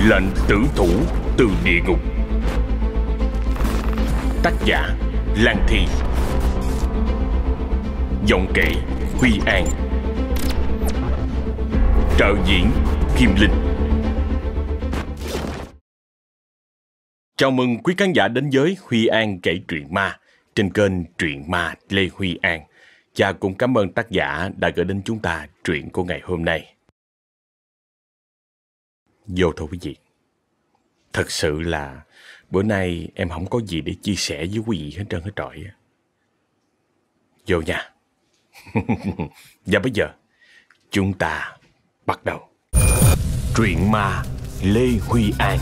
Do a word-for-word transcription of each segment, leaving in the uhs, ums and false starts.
Lệnh tử thủ từ địa ngục. Tác giả Lan Thi. Giọng kể Huy An. Trợ diễn Kim Linh. Chào mừng quý khán giả đến với Huy An kể truyện ma trên kênh Truyện Ma Lê Huy An. Và cũng cảm ơn tác giả đã gửi đến chúng ta truyện của ngày hôm nay. Vô thôi quý vị. Thật sự là bữa nay em không có gì để chia sẻ với quý vị hết trơn hết trọi. Vô nha. Và bây giờ chúng ta bắt đầu. Truyện ma Lê Huy An.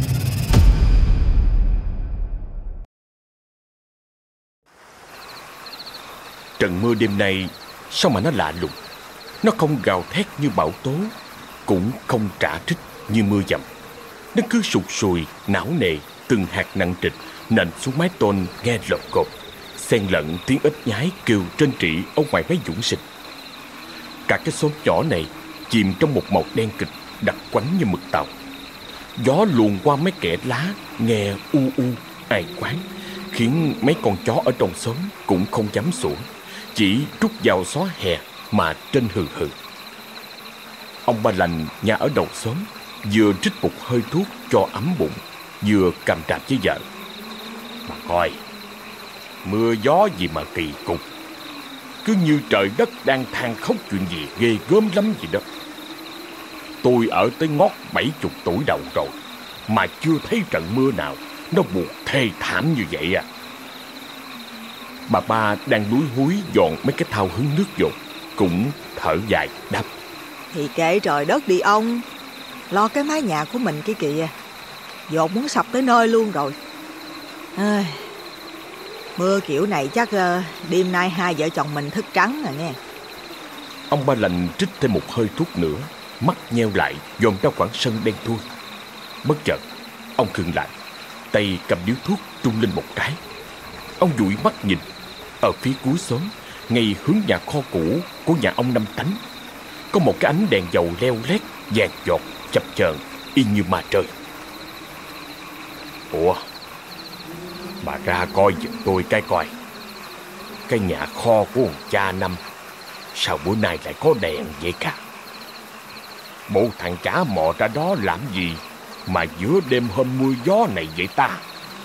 Trận mưa đêm nay sao mà nó lạ lùng. Nó không gào thét như bão tố, cũng không trả trích như mưa dầm. Nó cứ sụt sùi, não nề, từng hạt nặng trịch nện xuống mái tôn nghe lộp cộp, xen lẫn tiếng ếch nhái kêu trên trĩ ở ngoài mái dũng sinh. Cả cái xóm nhỏ này chìm trong một màu đen kịch đặc quánh như mực tàu. Gió luồn qua mấy kẽ lá nghe u u ai quán, khiến mấy con chó ở trong xóm cũng không dám sủa, chỉ trút vào xó hè mà trên hừ hừ. Ông Ba Lành nhà ở đầu xóm vừa trích một hơi thuốc cho ấm bụng, vừa cầm trạp với vợ. Mà coi, mưa gió gì mà kỳ cục, cứ như trời đất đang than khóc chuyện gì ghê gớm lắm vậy đó. Tôi ở tới ngót bảy chục tuổi đầu rồi mà chưa thấy trận mưa nào nó buồn thê thảm như vậy à. Bà Ba đang lúi húi dọn mấy cái thau hứng nước dột, cũng thở dài đáp: Thì kệ trời đất đi ông, lo cái mái nhà của mình kia kìa, dột muốn sập tới nơi luôn rồi. À, mưa kiểu này chắc uh, đêm nay hai vợ chồng mình thức trắng rồi nghe. Ông Ba Lành trích thêm một hơi thuốc nữa, mắt nheo lại dòm ra khoảng sân đen thui. Bất chợt ông khựng lại, tay cầm điếu thuốc trung lên một cái. Ông dụi mắt nhìn ở phía cuối xóm, ngay hướng nhà kho cũ của nhà ông Năm Tánh, có một cái ánh đèn dầu leo lét vàng giọt chập chờn y như ma trời. Ủa, bà ra coi giùm tôi cái coi, cái nhà kho của ông cha Năm sao bữa nay lại có đèn vậy cả? Bộ thằng chả mò ra đó làm gì mà giữa đêm hôm mưa gió này vậy ta?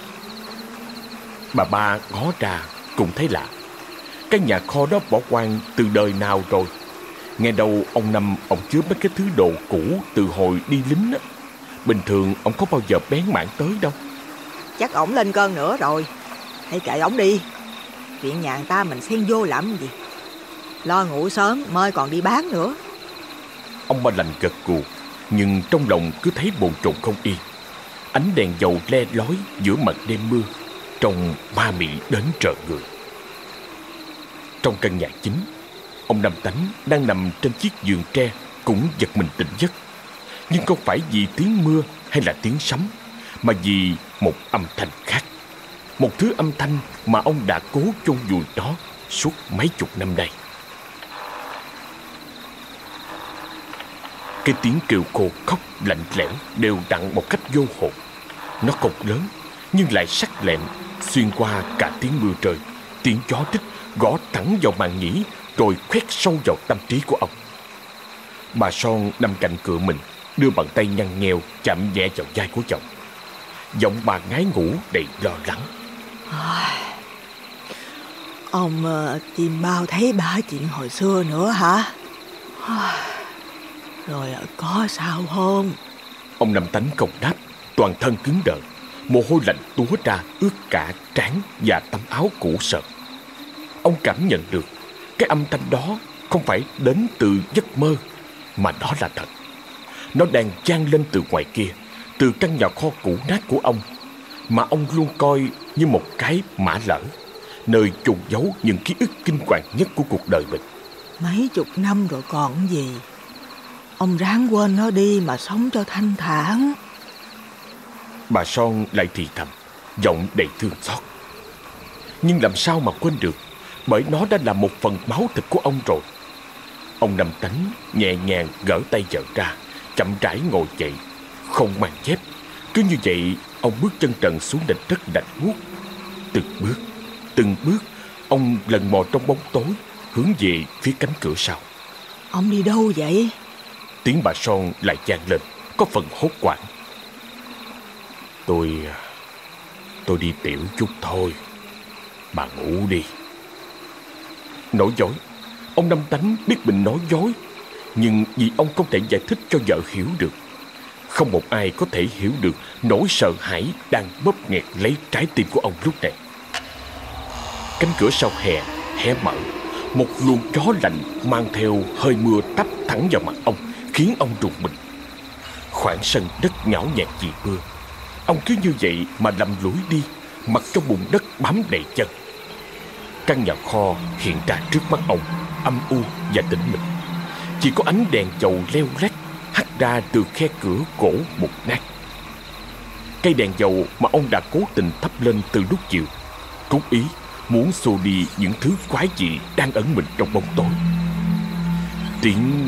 Bà Ba ngó ra cũng thấy lạ. Cái nhà kho đó bỏ hoang từ đời nào rồi. Nghe đâu ông Năm ông chứa mấy cái thứ đồ cũ từ hồi đi lính á. Bình thường ông có bao giờ bén mảng tới đâu. Chắc ổng lên cơn nữa rồi, hãy kệ ổng đi. Chuyện nhà người ta mình xen vô làm gì. Lo ngủ sớm mới còn đi bán nữa. Ông Ba Lành gật gù, nhưng trong lòng cứ thấy bồn chồn không yên. Ánh đèn dầu le lói giữa mặt đêm mưa, trông ma mị đến trợn người. Trong căn nhà chính, ông Năm Tánh đang nằm trên chiếc giường tre cũng giật mình tỉnh giấc. Nhưng không phải vì tiếng mưa hay là tiếng sấm, mà vì một âm thanh khác. Một thứ âm thanh mà ông đã cố chôn vùi đó suốt mấy chục năm nay. Cái tiếng kêu khô khóc lạnh lẽo đều đặn một cách vô hồn. Nó không lớn nhưng lại sắc lẹm, xuyên qua cả tiếng mưa trời, tiếng gió rít gõ thẳng vào màn nhĩ, rồi khoét sâu vào tâm trí của ông. Bà Son nằm cạnh cửa mình, đưa bàn tay nhăn nheo chạm nhẹ vào vai của chồng. Giọng bà ngái ngủ đầy lo lắng. Ông uh, tìm bao thấy ba chuyện hồi xưa nữa hả? Rồi có sao không? Ông Năm Tánh không đáp, toàn thân cứng đờ, mồ hôi lạnh túa ra ướt cả trán và tấm áo cũ sợt. Ông cảm nhận được cái âm thanh đó không phải đến từ giấc mơ, mà đó là thật. Nó đang vang lên từ ngoài kia, từ căn nhà kho cũ nát của ông, mà ông luôn coi như một cái mã lỡ, nơi chôn giấu những ký ức kinh hoàng nhất của cuộc đời mình. Mấy chục năm rồi còn gì. Ông ráng quên nó đi mà sống cho thanh thản. Bà Son lại thì thầm, giọng đầy thương xót. Nhưng làm sao mà quên được, bởi nó đã là một phần máu thịt của ông rồi. Ông Năm Tánh nhẹ nhàng gỡ tay vợ ra, chậm rãi ngồi dậy, không mang dép. Cứ như vậy, ông bước chân trần xuống nền đất lạnh buốt. Từng bước, từng bước, ông lần mò trong bóng tối, hướng về phía cánh cửa sau. Ông đi đâu vậy? Tiếng bà Son lại vang lên, có phần hốt hoảng. Tôi... tôi đi tiểu chút thôi. Bà ngủ đi. Nói dối. Ông Năm Tánh biết mình nói dối, nhưng vì ông không thể giải thích cho vợ hiểu được. Không một ai có thể hiểu được nỗi sợ hãi đang bóp nghẹt lấy trái tim của ông lúc này. Cánh cửa sau hè hé mở. Một luồng gió lạnh mang theo hơi mưa tấp thẳng vào mặt ông, khiến ông rùng mình. Khoảng sân đất nhão nhạt vì mưa, ông cứ như vậy mà lầm lũi đi, mặc trong bùn đất bám đầy chân. Căn nhà kho hiện ra trước mắt ông, âm u và tĩnh mịch. Chỉ có ánh đèn dầu leo lét hắt ra từ khe cửa gỗ mục nát. Cây đèn dầu mà ông đã cố tình thắp lên từ lúc chiều, cố ý muốn xua đi những thứ quái dị đang ẩn mình trong bóng tối. Tiếng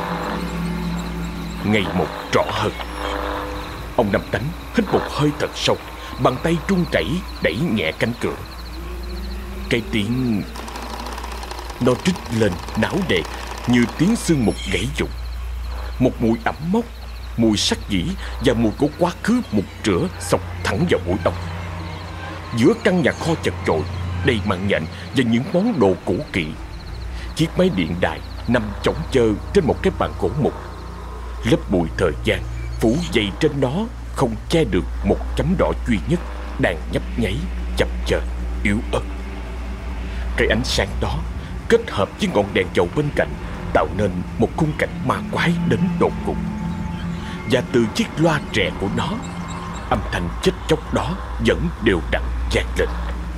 ngày một rõ hơn. Ông Năm Tánh hít một hơi thật sâu, bàn tay run rẩy đẩy nhẹ cánh cửa. Cái tiếng nó trích lên não nề như tiếng xương mục gãy rụng. Một mùi ẩm mốc, mùi sắt dĩ và mùi của quá khứ mục rửa xộc thẳng vào mũi ông. Giữa căn nhà kho chật chội, đầy màn nhện và những món đồ cũ kỹ, chiếc máy điện đài nằm chõng chơ trên một cái bàn gỗ mục. Lớp bụi thời gian phủ dày trên nó không che được một chấm đỏ duy nhất đang nhấp nháy chập chờn yếu ớt. Cái ánh sáng đó kết hợp với ngọn đèn dầu bên cạnh tạo nên một khung cảnh ma quái đến tột cùng. Và từ chiếc loa rè của nó, âm thanh chết chóc đó vẫn đều đặn vang lên.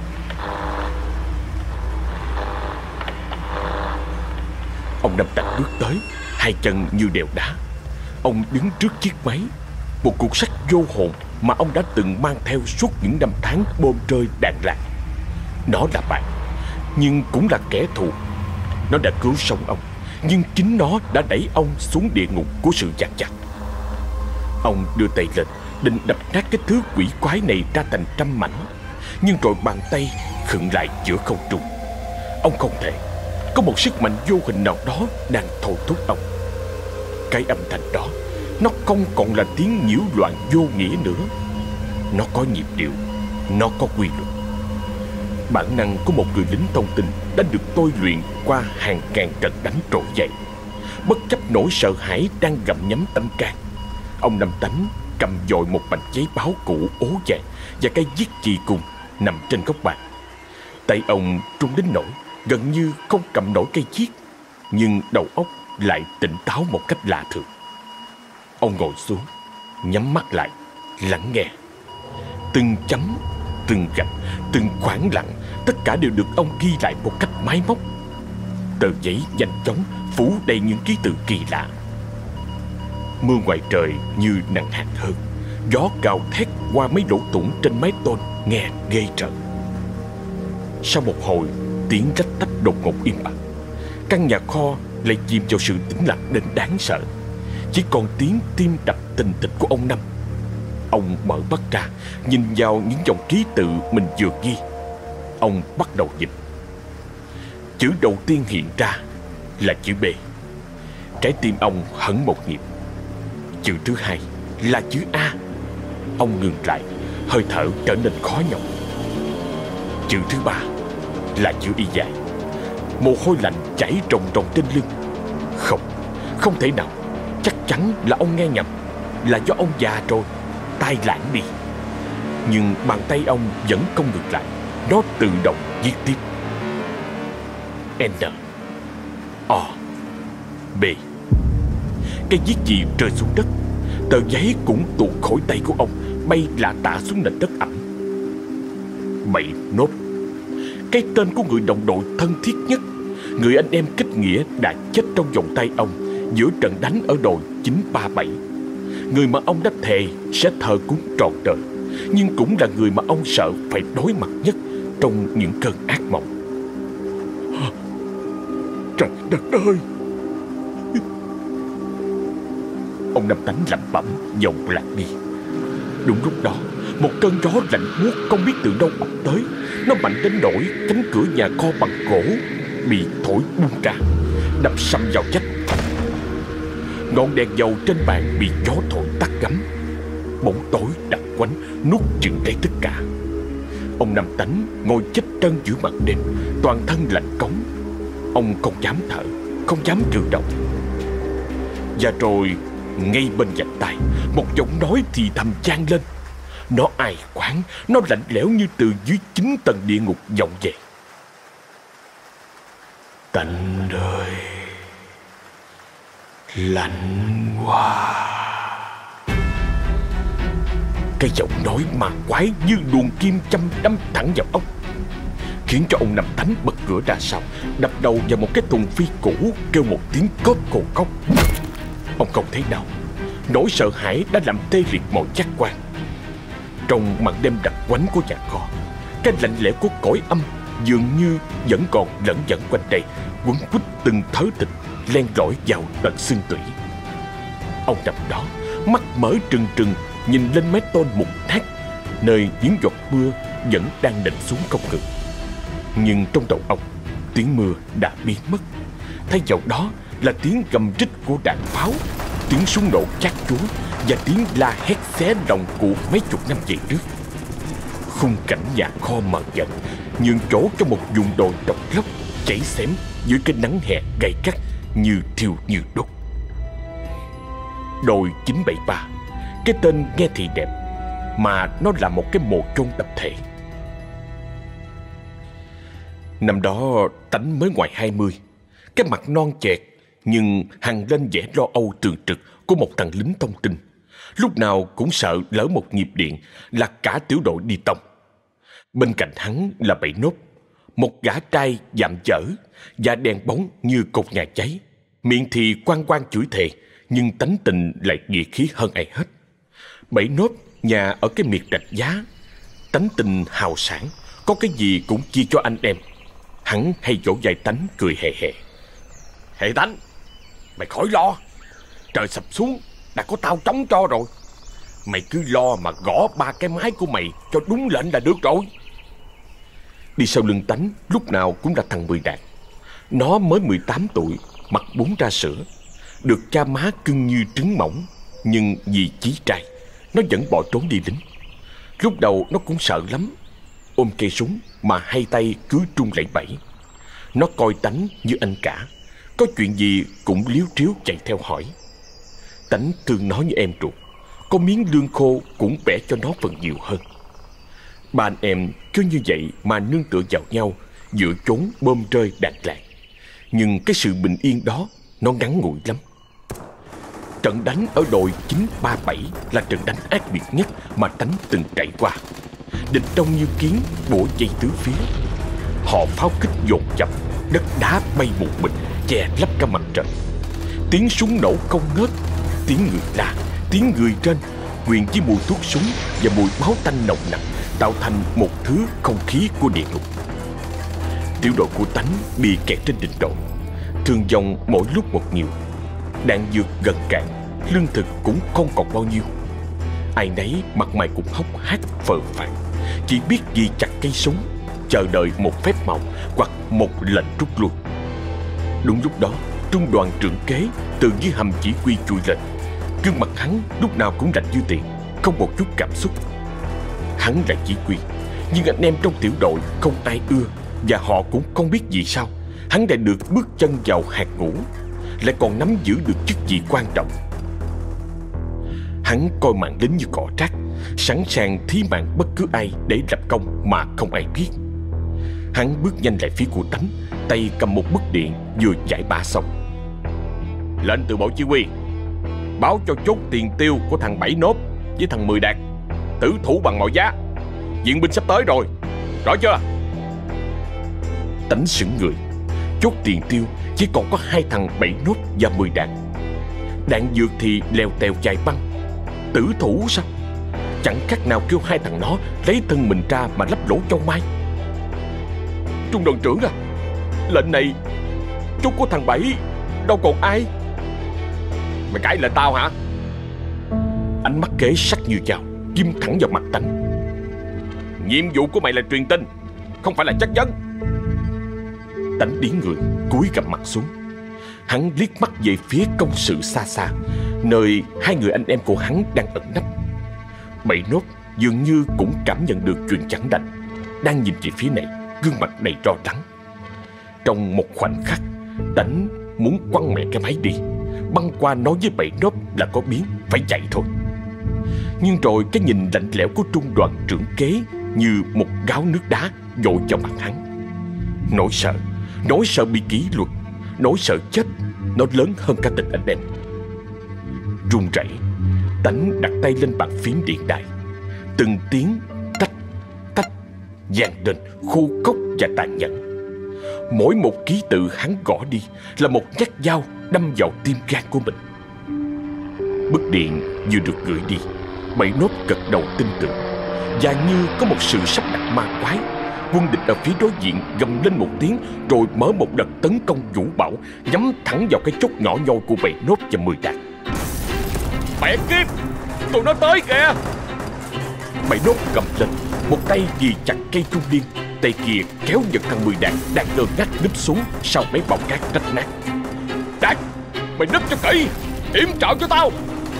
Ông Năm Tánh bước tới, hai chân như đèo đá. Ông đứng trước chiếc máy, một cục sắt vô hồn mà ông đã từng mang theo suốt những năm tháng bom rơi đạn lạc. Nó là bạn, nhưng cũng là kẻ thù. Nó đã cứu sống ông, nhưng chính nó đã đẩy ông xuống địa ngục của sự dằn vặt. Ông đưa tay lên, định đập nát cái thứ quỷ quái này ra thành trăm mảnh, nhưng rồi bàn tay khựng lại giữa không trung. Ông không thể. Có một sức mạnh vô hình nào đó đang thôi thúc ông. Cái âm thanh đó, nó không còn là tiếng nhiễu loạn vô nghĩa nữa. Nó có nhịp điệu, nó có quy luật. Bản năng của một người lính thông tin đã được tôi luyện qua hàng ngàn trận đánh trỗi dậy. Bất chấp nỗi sợ hãi đang gặm nhấm tâm can, ông Năm Tánh cầm dội một mảnh giấy báo cũ ố vàng và cây viết chì cùng nằm trên góc bàn. Tay ông run đến nỗi gần như không cầm nổi cây viết, nhưng đầu óc lại tỉnh táo một cách lạ thường. Ông ngồi xuống, nhắm mắt lại, lắng nghe. Từng chấm, từng gạch, từng khoảng lặng, tất cả đều được ông ghi lại một cách máy móc. Tờ giấy nhanh chóng phủ đầy những ký tự kỳ lạ. Mưa ngoài trời như nặng hạt hơn, gió gào thét qua mấy lỗ thủng trên mái tôn nghe ghê rợn. Sau một hồi, tiếng rách tách đột ngột im bặt. Căn nhà kho lại chìm vào sự tĩnh lặng đến đáng sợ. Chỉ còn tiếng tim đập thình thịch của ông Năm. Ông mở mắt ra, nhìn vào những dòng ký tự mình vừa ghi. Ông bắt đầu dịch. Chữ đầu tiên hiện ra là chữ B. Trái tim ông hẫng một nhịp. Chữ thứ hai là chữ A. Ông ngừng lại, hơi thở trở nên khó nhọc. Chữ thứ ba là chữ Y dài. Mồ hôi lạnh chảy ròng ròng trên lưng. Không, không thể nào. Chắc chắn là ông nghe nhầm. Là do ông già rồi, tai lãng đi. Nhưng bàn tay ông vẫn không ngừng lại. Nó tự động viết tiếp. N O B. Cái viết gì rơi xuống đất. Tờ giấy cũng tuột khỏi tay của ông, bay lả tả xuống nền đất ẩm. Bảy nốt. Cái tên của người đồng đội thân thiết nhất, người anh em kết nghĩa đã chết trong vòng tay ông giữa trận đánh ở đồi chín ba bảy. Người mà ông đã thề sẽ thờ cúng trọn đời, nhưng cũng là người mà ông sợ phải đối mặt nhất trong những cơn ác mộng. Trời đất ơi! Ông Năm Tánh lẩm bẩm giọng lạc đi. Đúng lúc đó, một cơn gió lạnh buốt không biết từ đâu ập tới. Nó mạnh đến nỗi cánh cửa nhà kho bằng gỗ bị thổi bung ra, đập sầm vào vách. Ngọn đèn dầu trên bàn bị gió thổi tắt ngấm. Bóng tối đặc quánh nuốt chửng lấy tất cả. Ông Năm Tánh ngồi chết chân giữa màn đêm, toàn thân lạnh cống. Ông không dám thở, không dám cử động. Và rồi ngay bên vành tai, một giọng nói thì thầm vang lên. Nó ai quán, nó lạnh lẽo như từ dưới chín tầng địa ngục vọng về. Tánh ơi, lạnh quá. Cái giọng nói mà quái như luồng kim châm đâm thẳng vào óc, khiến cho ông Năm Tánh bật cửa ra sau, đập đầu vào một cái thùng phi cũ, kêu một tiếng cóp cồn cốc. Ông không thấy đau, nỗi sợ hãi đã làm tê liệt mọi giác quan. Trong màn đêm đặc quánh của nhà kho, cái lạnh lẽo của cõi âm dường như vẫn còn lẫn vẩn quanh đây, quấn quýt từng thớ thịt len lỏi vào tận xương tủy. Ông nằm đó, mắt mở trừng trừng nhìn lên mái tôn mục nát, nơi những giọt mưa vẫn đang nện xuống không ngừng. Nhưng trong đầu ông, tiếng mưa đã biến mất. Thay vào đó là tiếng gầm rít của đạn pháo, tiếng súng nổ chát chúa và tiếng la hét xé lòng của mấy chục năm về trước. Khung cảnh nhà kho mờ dần, nhường chỗ cho một vùng đồi độc lốc cháy xém dưới cái nắng hè gay gắt như thiêu như đốt. Đồi chín bảy ba, cái tên nghe thì đẹp, mà nó là một cái mồ chôn tập thể. Năm đó Tánh mới ngoài hai mươi, cái mặt non chẹt nhưng hằn lên vẻ lo âu tường trực của một thằng lính thông tin. Lúc nào cũng sợ lỡ một nhịp điện là cả tiểu đội đi tông. Bên cạnh hắn là Bảy Nốt, một gã trai dạm dở và đèn bóng như cột nhà cháy. Miệng thì quang quang chửi thề, nhưng tánh tình lại nhiệt khí hơn ai hết. Bảy Nốt nhà ở cái miệt Rạch Giá, tánh tình hào sảng, có cái gì cũng chia cho anh em. Hắn hay vỗ vai Tánh cười hề hề. Hệ Tánh, mày khỏi lo, trời sập xuống đã có tao chống cho rồi. Mày cứ lo mà gõ ba cái mái của mày cho đúng lệnh là được rồi. Đi sau lưng Tánh lúc nào cũng là thằng Mười Đạt. Nó mới mười tám tuổi, mặt bún ra sữa, được cha má cưng như trứng mỏng. Nhưng vì chí trai, nó vẫn bỏ trốn đi lính. Lúc đầu nó cũng sợ lắm, ôm cây súng mà hai tay cứ trung lẩy bẩy. Nó coi Tánh như anh cả, có chuyện gì cũng liếu tríu chạy theo hỏi. Tánh thương nó như em ruột, có miếng lương khô cũng bẻ cho nó phần nhiều hơn. Ba anh em cứ như vậy mà nương tựa vào nhau, giữa chốn bom rơi đạn lạc. Nhưng cái sự bình yên đó nó ngắn ngủi lắm. Trận đánh ở đồi chín ba bảy là trận đánh ác liệt nhất mà Tánh từng trải qua. Địch đông như kiến, bủa dây tứ phía. Họ pháo kích dồn dập, đất đá bay một mình, che lấp cả mặt trời. Tiếng súng nổ không ngớt, tiếng người la, tiếng người trên, quyện với mùi thuốc súng và mùi máu tanh nồng nặc, tạo thành một thứ không khí của địa ngục. Tiểu đội của Tánh bị kẹt trên đỉnh đồi, thương vong mỗi lúc một nhiều. Đạn dược gần cạn, lương thực cũng không còn bao nhiêu. Ai nấy mặt mày cũng hốc hác phờ phạc, chỉ biết ghi chặt cây súng, chờ đợi một phép màu hoặc một lệnh rút lui. Đúng lúc đó, trung đoàn trưởng kế từ dưới hầm chỉ huy chui lên. Gương mặt hắn lúc nào cũng lạnh như tiền, không một chút cảm xúc. Hắn là chỉ huy, nhưng anh em trong tiểu đội không ai ưa, và họ cũng không biết vì sao hắn lại được bước chân vào hạt ngũ, lại còn nắm giữ được chức vị quan trọng. Hắn coi mạng lính như cỏ rác, sẵn sàng thí mạng bất cứ ai để lập công mà không ai biết. Hắn bước nhanh lại phía của Tánh, tay cầm một bức điện vừa giải bả xong. Lệnh từ bộ chỉ huy, báo cho chốt tiền tiêu của thằng Bảy Nốt với thằng Mười Đạt tử thủ bằng mọi giá. Viện binh sắp tới rồi, rõ chưa? Tánh sững người. Chốt tiền tiêu chỉ còn có hai thằng Bảy Nốt và Mười Đạt. Đạn dược thì leo tèo chạy băng. Tử thủ sao? Chẳng khác nào kêu hai thằng nó lấy thân mình ra mà lấp lỗ châu mai. Trung đoàn trưởng à, lệnh này chốt của thằng Bảy đâu còn ai. Mày cãi lệnh tao hả? ánh mắt kế sắc như dao, ghim thẳng vào mặt Tánh. Nhiệm vụ của mày là truyền tin, không phải là chất vấn. Tánh điếng người, cúi gằm mặt xuống. Hắn liếc mắt về phía công sự xa xa, nơi hai người anh em của hắn đang ẩn nấp. Bảy Nốt dường như cũng cảm nhận được chuyện chẳng lành, đang nhìn về phía này, gương mặt đầy lo lắng. Trong một khoảnh khắc, Tánh muốn quăng mẹ cái máy đi, băng qua nói với Bảy Nốt là có biến, phải chạy thôi. Nhưng rồi cái nhìn lạnh lẽo của trung đoàn trưởng kế như một gáo nước đá dội vào mặt hắn. Nỗi sợ, nỗi sợ bị kỷ luật, nỗi sợ chết, nó lớn hơn cả tình anh em. Run rẩy, Tánh đặt tay lên bàn phím điện đài. Từng tiếng tách tách vang lên khô khốc và tàn nhẫn. Mỗi một ký tự hắn gõ đi là một nhát dao đâm vào tim gan của mình. Bức điện vừa được gửi đi, Bảy Nốt gật đầu tin tưởng. Và như có một sự sắp đặt ma quái, quân địch ở phía đối diện gầm lên một tiếng, rồi mở một đợt tấn công vũ bão, nhắm thẳng vào cái chốt nhỏ nhoi của Bảy Nốt và Mười Đạt. Mẹ kiếp, tụi nó tới kìa! Bảy Nốt gầm lên, một tay ghi chặt cây trung liên, tay kia kéo giật thằng Mười Đạt đang đơ ngắt núp xuống sau mấy bọc cát rách nát. Đạt, mày núp cho kỹ, yểm trợ cho tao!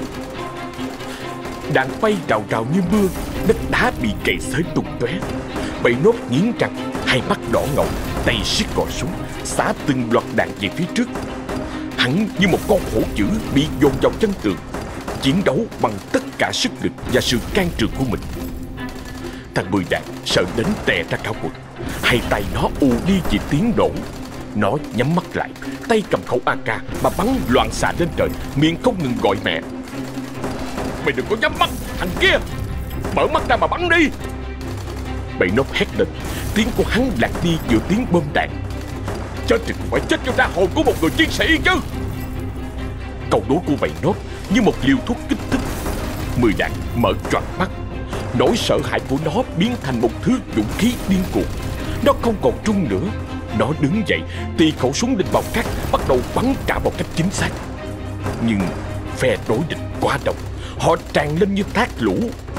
Đạn bay rào rào như mưa, đất đá bị cày xới tung tóe. Bảy Nốt nghiến răng, hai mắt đỏ ngầu, tay siết cò súng, xả từng loạt đạn về phía trước. Hắn như một con hổ dữ bị dồn vào chân tường, chiến đấu bằng tất cả sức lực và sự can trường của mình. Thằng Mười Đạt sợ đến tè ra cả quần, hai tay nó ù đi vì tiếng nổ. Nó nhắm mắt lại, tay cầm khẩu a ca mà bắn loạn xạ lên trời, miệng không ngừng gọi mẹ. Mày đừng có nhắm mắt, thằng kia! Mở mắt ra mà bắn đi! Bảy Nốt hét lên, tiếng của hắn lạc đi giữa tiếng bom đạn. Chết thì cũng phải chết cho ra hồn của một người chiến sĩ chứ! Câu đố của Bảy Nốt như một liều thuốc kích thích. Mười Đạt mở choàng mắt. Nỗi sợ hãi của nó biến thành một thứ dũng khí điên cuồng. Nó không còn trung nữa. Nó đứng dậy, tì khẩu súng lên bọc cát, bắt đầu bắn trả một cách chính xác. Nhưng phe đối địch quá đông, họ tràn lên như thác lũ.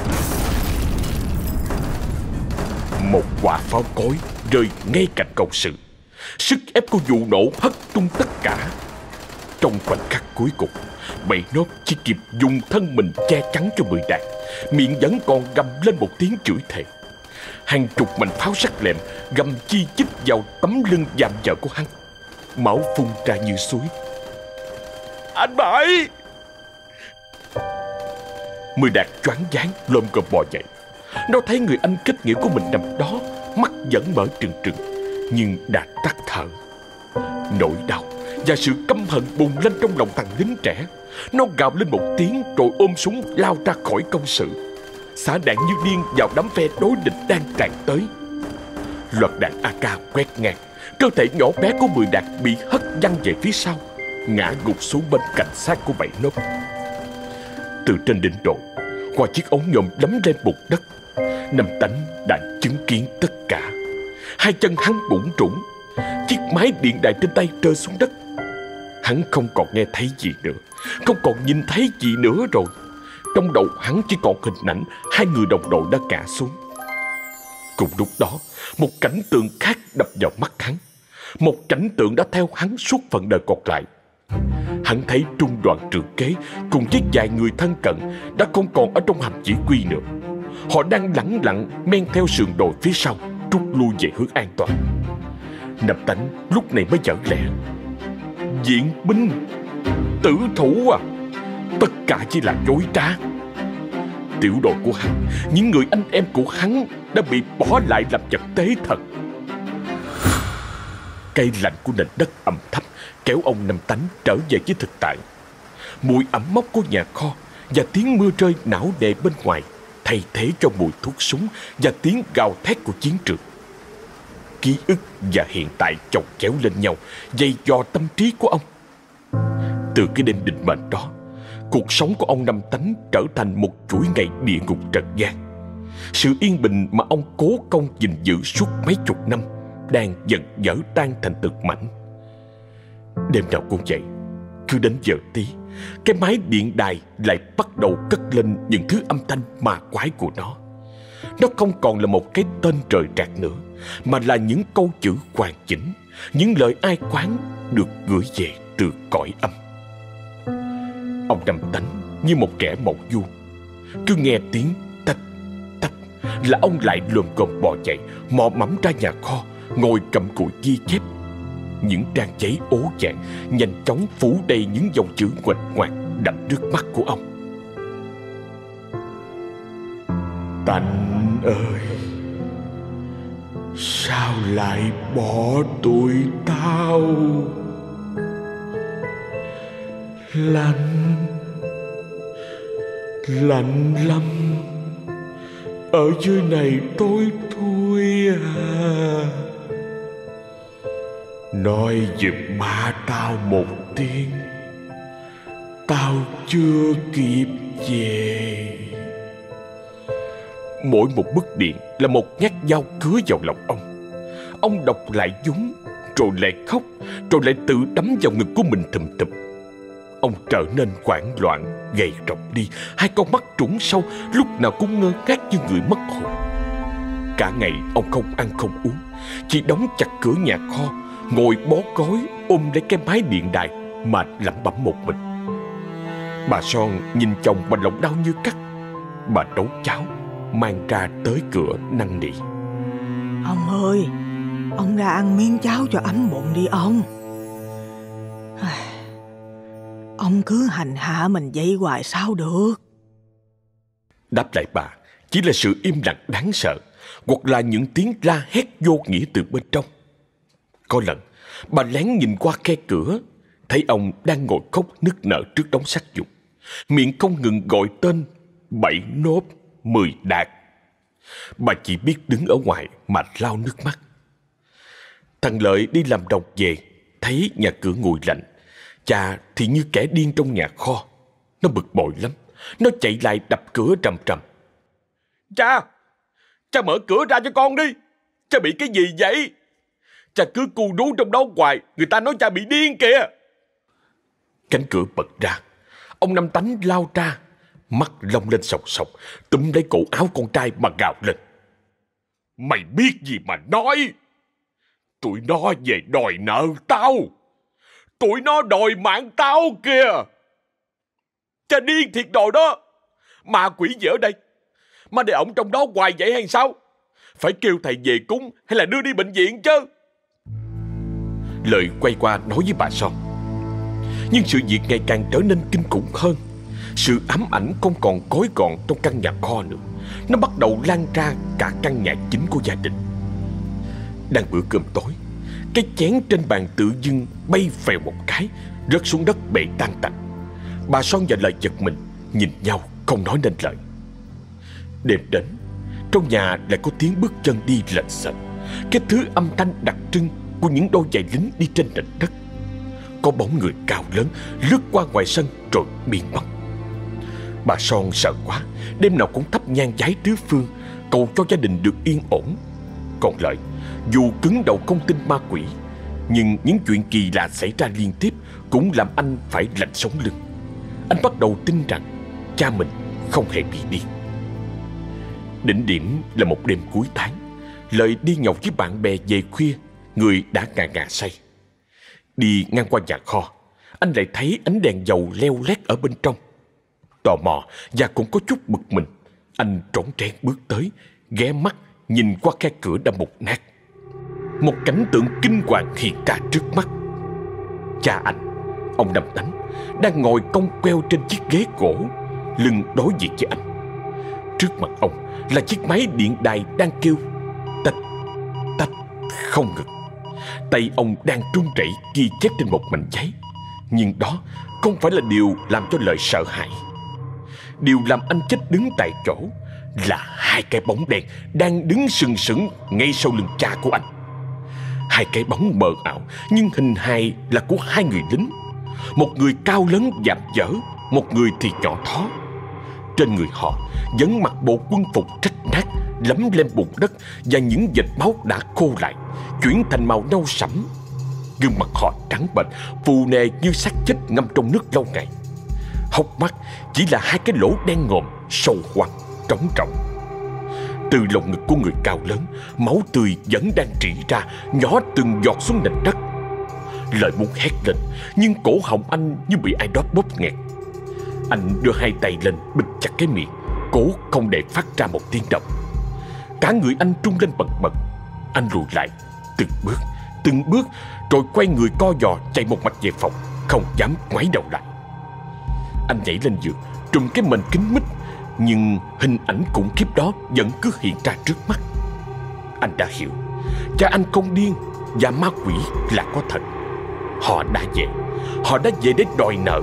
Một quả pháo cối rơi ngay cạnh công sự. Sức ép của vụ nổ hất tung tất cả. Trong khoảnh khắc cuối cùng, Bảy Nốt chỉ kịp dùng thân mình che chắn cho Mười Đạt, miệng vẫn còn gầm lên một tiếng chửi thề. Hàng chục mảnh pháo sắc lẹm gầm chi chích vào tấm lưng vạm vỡ của hắn. Máu phun ra như suối. Anh Bảy! Mười Đạt choáng váng lồm cồm bò dậy. Nó thấy người anh kết nghĩa của mình nằm đó, mắt vẫn mở trừng trừng, nhưng đã tắt thở. Nỗi đau và sự căm hận bùng lên trong lòng thằng lính trẻ. Nó gào lên một tiếng rồi ôm súng lao ra khỏi công sự, xả đạn như điên vào đám phe đối địch đang tràn tới. Loạt đạn a ca quét ngang, cơ thể nhỏ bé của Mười Đạt bị hất văng về phía sau, ngã gục xuống bên cạnh xác của Bảy Nốt. Từ trên đỉnh đồi, qua chiếc ống nhòm đấm lên bùn đất, Năm Tánh đã chứng kiến tất cả. Hai chân hắn bủn rủn, chiếc máy điện đài trên tay rơi xuống đất. Hắn không còn nghe thấy gì nữa, không còn nhìn thấy gì nữa rồi. Trong đầu hắn chỉ còn hình ảnh hai người đồng đội đã ngã xuống. Cùng lúc đó, một cảnh tượng khác đập vào mắt hắn. Một cảnh tượng đã theo hắn suốt phần đời còn lại. Hắn thấy trung đoàn trưởng kế cùng với vài người thân cận đã không còn ở trong hầm chỉ huy nữa. Họ đang lẳng lặng men theo sườn đồi phía sau, rút lui về hướng an toàn. Năm Tánh lúc này mới vỡ lẽ. Viện binh, tử thủ à? Tất cả chỉ là dối trá. Tiểu đội của hắn, những người anh em của hắn đã bị bỏ lại làm vật tế thật. Cây lạnh của nền đất ẩm thấp kéo ông Năm Tánh trở về với thực tại. Mùi ẩm mốc của nhà kho và tiếng mưa rơi não nề bên ngoài thay thế cho mùi thuốc súng và tiếng gào thét của chiến trường. Ký ức và hiện tại chồng chéo lên nhau, dày dò tâm trí của ông. Từ cái đêm định mệnh đó, cuộc sống của ông Năm Tánh trở thành một chuỗi ngày địa ngục trần gian. Sự yên bình mà ông cố công gìn giữ suốt mấy chục năm đang dần dở tan thành từng mảnh. Đêm nào cũng vậy, Cứ đến giờ tí, cái máy điện đài lại bắt đầu cất lên những thứ âm thanh ma quái của nó. Nó không còn là một cái tên trời trạc nữa, mà là những câu chữ hoàn chỉnh, những lời ai quán được gửi về từ cõi âm. Ông Năm Tánh như một kẻ mộng du, cứ nghe tiếng tách tách là ông lại lồm cồm bò dậy, mò mẫm ra nhà kho, ngồi cầm cụi ghi chép. Những trang giấy ố vàng nhanh chóng phủ đầy những dòng chữ nguệch ngoạc đập trước mắt của ông. Tánh ơi, sao lại bỏ tụi tao? Lạnh, lạnh lắm. Ở dưới này tối thui à. Nói giùm ba tao một tiếng, tao chưa kịp về. Mỗi một bức điện là một nhát dao cứa vào lòng ông. Ông đọc lại vốn, rồi lại khóc, rồi lại tự đấm vào ngực của mình thùm thụp. Ông trở nên hoảng loạn, gầy rộc đi, hai con mắt trũng sâu, lúc nào cũng ngơ ngác như người mất hồn. Cả ngày ông không ăn không uống, chỉ đóng chặt cửa nhà kho, ngồi bó gối ôm lấy cái máy điện đài mà lẩm bẩm một mình. Bà Son nhìn chồng bằng lòng đau như cắt. Bà nấu cháo mang ra tới cửa năn nỉ. Ông ơi, ông ra ăn miếng cháo cho ấm bụng đi ông. Ông cứ hành hạ mình vậy hoài sao được. Đáp lại bà chỉ là sự im lặng đáng sợ, hoặc là những tiếng la hét vô nghĩa từ bên trong. Có lần bà lén nhìn qua khe cửa, thấy ông đang ngồi khóc nức nở trước đống xác dụng, miệng không ngừng gọi tên bảy nốt, mười đạt. Bà chỉ biết đứng ở ngoài mà lau nước mắt. Thằng Lợi đi làm đồng về, thấy nhà cửa nguội lạnh, cha thì như kẻ điên trong nhà kho. Nó bực bội lắm, nó chạy lại đập cửa trầm trầm. Cha, cha mở cửa ra cho con đi. Cha bị cái gì vậy? Cha cứ cu đú trong đó hoài, người ta nói cha bị điên kìa. Cánh cửa bật ra, ông Năm Tánh lao ra, mắt long lên sòng sòng, túm lấy cổ áo con trai mà gào lên. Mày biết gì mà nói? Tụi nó về đòi nợ tao. Tụi nó đòi mạng tao kìa. Cha điên thiệt rồi đó. Ma quỷ gì ở đây mà để ổng trong đó hoài vậy hay sao? Phải kêu thầy về cúng hay là đưa đi bệnh viện chứ? Lợi quay qua nói với bà Son. Nhưng sự việc ngày càng trở nên kinh khủng hơn. Sự ám ảnh không còn gói gọn trong căn nhà kho nữa. Nó bắt đầu lan ra cả căn nhà chính của gia đình. Đang bữa cơm tối, cái chén trên bàn tự dưng bay phèo một cái, rớt xuống đất bể tan tành. Bà Son và Lợi giật mình, nhìn nhau không nói nên lời. Đêm đến, trong nhà lại có tiếng bước chân đi lệch xệch, cái thứ âm thanh đặc trưng của những đôi giày lính đi trên nền đất. Có bóng người cao lớn lướt qua ngoài sân rồi biến mất. Bà Son sợ quá, đêm nào cũng thắp nhang vái tứ phương, cầu cho gia đình được yên ổn. Còn Lợi, dù cứng đầu không tin ma quỷ, nhưng những chuyện kỳ lạ xảy ra liên tiếp cũng làm anh phải lạnh sống lưng. Anh bắt đầu tin rằng cha mình không hề bị điên. Đỉnh điểm là một đêm cuối tháng, Lợi đi nhậu với bạn bè về khuya, người đã ngà ngà say. Đi ngang qua nhà kho, anh lại thấy ánh đèn dầu leo lét ở bên trong. Tò mò và cũng có chút bực mình, anh trốn trén bước tới, ghé mắt nhìn qua khe cửa đã mục nát. Một cảnh tượng kinh hoàng hiện ra trước mắt. Cha anh, ông Năm Tánh, đang ngồi cong queo trên chiếc ghế gỗ, lưng đối diện với anh. Trước mặt ông là chiếc máy điện đài đang kêu tách tách không ngừng. Tay ông đang run rẩy ghi chép trên một mảnh giấy. Nhưng đó không phải là điều làm cho Lợi sợ hãi. Điều làm anh chết đứng tại chỗ là hai cái bóng đen đang đứng sừng sững ngay sau lưng cha của anh. Hai cái bóng mờ ảo nhưng hình hài là của hai người lính. Một người cao lớn dạm dở, một người thì nhỏ thó. Trên người họ vẫn mặc bộ quân phục rách nát, lấm lem bùn đất và những vệt máu đã khô lại, chuyển thành màu nâu sẫm. Gương mặt họ trắng bệch, phù nề như xác chết ngâm trong nước lâu ngày. Hốc mắt chỉ là hai cái lỗ đen ngòm, sâu hoắm, trống rỗng. Từ lồng ngực của người cao lớn, máu tươi vẫn đang rỉ ra, nhỏ từng giọt xuống nền đất. Lời muốn hét lên, nhưng cổ họng anh như bị ai đó bóp nghẹt. Anh đưa hai tay lên bịt chặt cái miệng, cố không để phát ra một tiếng động. Cả người anh trung lên bần bật. Anh lùi lại từng bước, từng bước, rồi quay người co giò chạy một mạch về phòng, không dám ngoái đầu lại. Anh nhảy lên giường, trùm cái mền kín mít, nhưng hình ảnh khủng khiếp đó vẫn cứ hiện ra trước mắt. Anh đã hiểu, cha anh không điên và ma quỷ là có thật. Họ đã về, họ đã về để đòi nợ.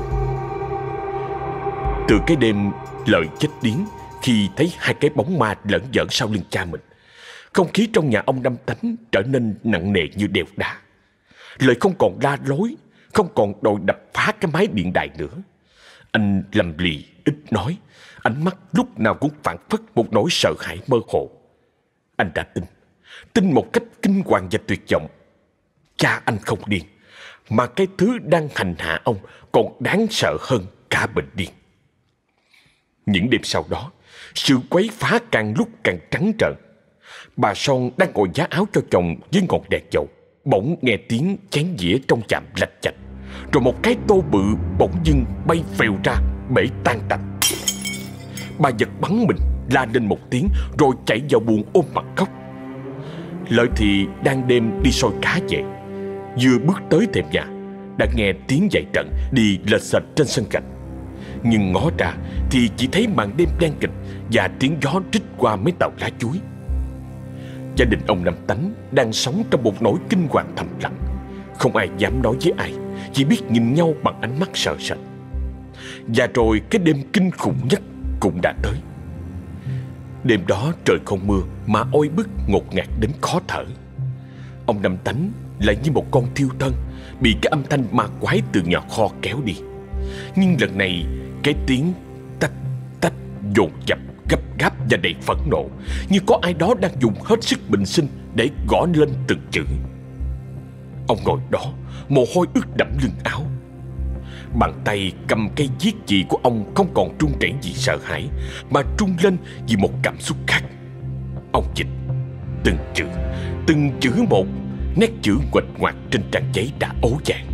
Từ cái đêm Lợi chết điếng khi thấy hai cái bóng ma lởn vởn sau lưng cha mình, không khí trong nhà ông Năm Tánh trở nên nặng nề như đèo đá. Lợi không còn la lối, không còn đòi đập phá cái mái điện đài nữa. Anh lầm lì, ít nói, ánh mắt lúc nào cũng phảng phất một nỗi sợ hãi mơ hồ. Anh đã tin, tin một cách kinh hoàng và tuyệt vọng. Cha anh không điên, mà cái thứ đang hành hạ ông còn đáng sợ hơn cả bệnh điên. Những đêm sau đó, sự quấy phá càng lúc càng trắng trợn. Bà Son đang ngồi vá áo cho chồng với ngọn đèn dầu, bỗng nghe tiếng chén dĩa trong chạm lạch chạch, rồi một cái tô bự bỗng dưng bay phèo ra, bể tan tành. Bà giật bắn mình, la lên một tiếng, rồi chạy vào buồng ôm mặt khóc. Lợi thì đang đêm đi soi cá về, vừa bước tới thềm nhà đã nghe tiếng dậy trận đi lệch xệch trên sân gạch. Nhưng ngó ra thì chỉ thấy màn đêm đen kịt và tiếng gió rít qua mấy tàu lá chuối. Gia đình ông Năm Tánh đang sống trong một nỗi kinh hoàng thầm lặng. Không ai dám nói với ai, chỉ biết nhìn nhau bằng ánh mắt sợ sệt. Và rồi cái đêm kinh khủng nhất cũng đã tới. Đêm đó trời không mưa mà oi bức ngột ngạt đến khó thở. Ông Năm Tánh lại như một con thiêu thân bị cái âm thanh ma quái từ nhà kho kéo đi. Nhưng lần này cái tiếng tách tách dồn dập, gấp gáp và đầy phẫn nộ, như có ai đó đang dùng hết sức bình sinh để gõ lên từng chữ. Ông ngồi đó, mồ hôi ướt đẫm lưng áo. Bàn tay cầm cây viết chì của ông không còn run rẩy vì sợ hãi, mà run lên vì một cảm xúc khác. Ông dịch từng chữ, từng chữ một, nét chữ nguệch ngoạc trên trang giấy đã ố vàng.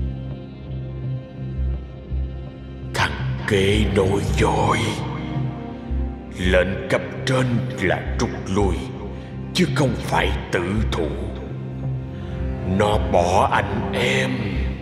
Thằng kê nổi dội, lệnh cấp trên là rút lui, chứ không phải tử thủ. Nó bỏ anh em.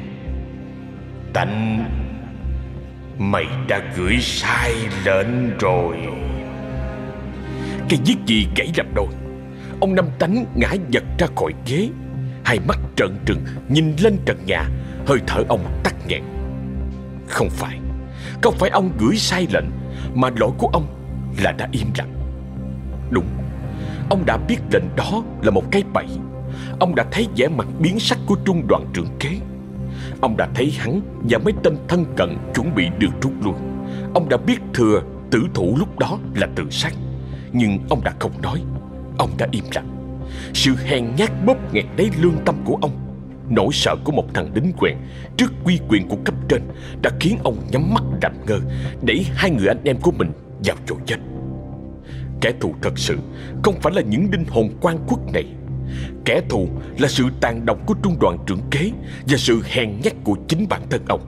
Tánh, mày đã gửi sai lệnh rồi. Cái viết gì gãy làm đôi. Ông Năm Tánh ngã giật ra khỏi ghế, hai mắt trợn trừng nhìn lên trần nhà, hơi thở ông tắc nghẹn. Không phải, không phải ông gửi sai lệnh, mà lỗi của ông là đã im lặng. Đúng, ông đã biết lệnh đó là một cái bẫy. Ông đã thấy vẻ mặt biến sắc của trung đoàn trưởng kế. Ông đã thấy hắn và mấy tên thân cận chuẩn bị được rút lui. Ông đã biết thừa tử thủ lúc đó là tự sát, nhưng ông đã không nói. Ông đã im lặng. Sự hèn nhát bóp nghẹt lấy lương tâm của ông, nỗi sợ của một thằng lính quèn trước uy quyền của cấp trên đã khiến ông nhắm mắt làm ngơ, đẩy hai người anh em của mình vào chỗ chết. Kẻ thù thật sự không phải là những linh hồn quan quốc này. Kẻ thù là sự tàn độc của trung đoàn trưởng kế và sự hèn nhát của chính bản thân ông.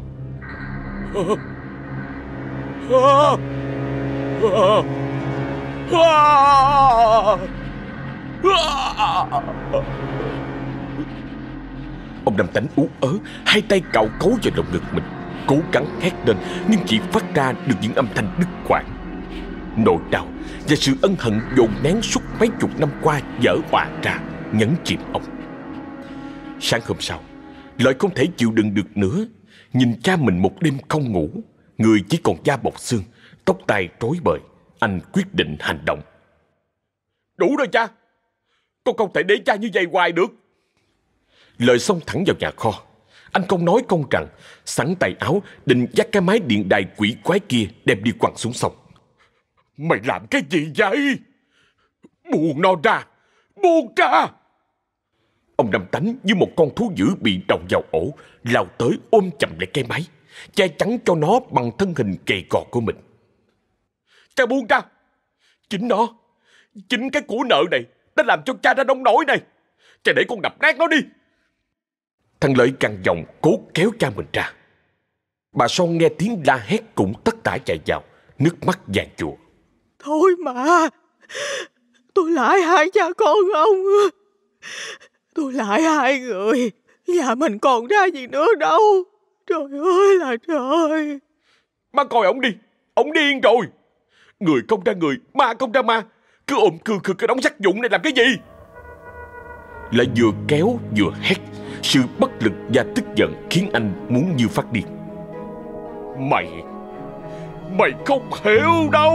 Ông Năm Tánh ú ớ, hai tay cào cấu vào lồng ngực mình, cố gắng hét lên nhưng chỉ phát ra được những âm thanh đứt quãng. Nỗi đau và sự ân hận dồn nén suốt mấy chục năm qua vỡ òa ra, nhấn chìm ông. Sáng hôm sau, Lợi không thể chịu đựng được nữa. Nhìn cha mình một đêm không ngủ, người chỉ còn da bọc xương, tóc tai rối bời, anh quyết định hành động. Đủ rồi cha, con không thể để cha như vậy hoài được. Lợi xông thẳng vào nhà kho. Anh không nói không rằng, sẵn tay áo định dắt cái máy điện đài quỷ quái kia đem đi quăng xuống sông. Mày làm cái gì vậy? Buông nó ra, buông ra! Ông Năm Tánh như một con thú dữ bị động vào ổ, lao tới ôm chầm lấy cái máy, che chắn cho nó bằng thân hình gầy gò của mình. Cha buông ra! Chính nó, chính cái của nợ này đã làm cho cha ra nông nổi này. Cha để con đập nát nó đi. Thằng Lợi gằn giọng cố kéo cha mình ra. Bà Son nghe tiếng la hét cũng tất tả chạy vào, nước mắt giàn giụa. Thôi mà, tôi lại hai cha con ông. Tôi lại hai người, nhà mình còn ra gì nữa đâu. Trời ơi là trời. Má coi ổng đi, ổng điên rồi. Người không ra người, ma không ra ma, cứ ôm cừ khừ cái đống sắt vụn này làm cái gì? Lại vừa kéo vừa hét. Sự bất lực và tức giận khiến anh muốn như phát điên. Mày Mày không hiểu đâu.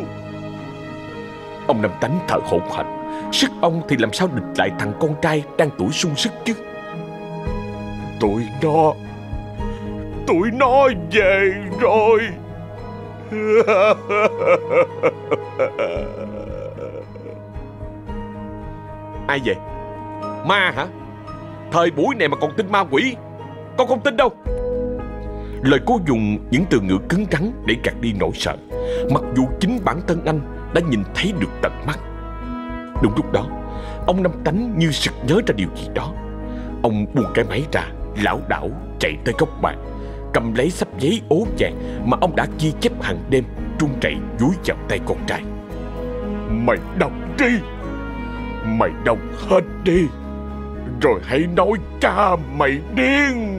Ông Năm Tánh thở hổn hển. Sức ông thì làm sao địch lại thằng con trai đang tuổi sung sức chứ. Tụi nó Tụi nó về rồi. Ai về? Ma hả? Thời buổi này mà còn tin ma quỷ? Con không tin đâu. Lời cô dùng những từ ngữ cứng rắn để gạt đi nỗi sợ, mặc dù chính bản thân anh đã nhìn thấy được tận mắt. Đúng lúc đó, ông Năm Tánh như sực nhớ ra điều gì đó. Ông buông cái máy ra, lảo đảo chạy tới góc bàn, cầm lấy xấp giấy ố vàng mà ông đã ghi chép hàng đêm, run rẩy dúi vào tay con trai. Mày đọc đi, mày đọc hết đi, rồi hãy nói cha mày điên.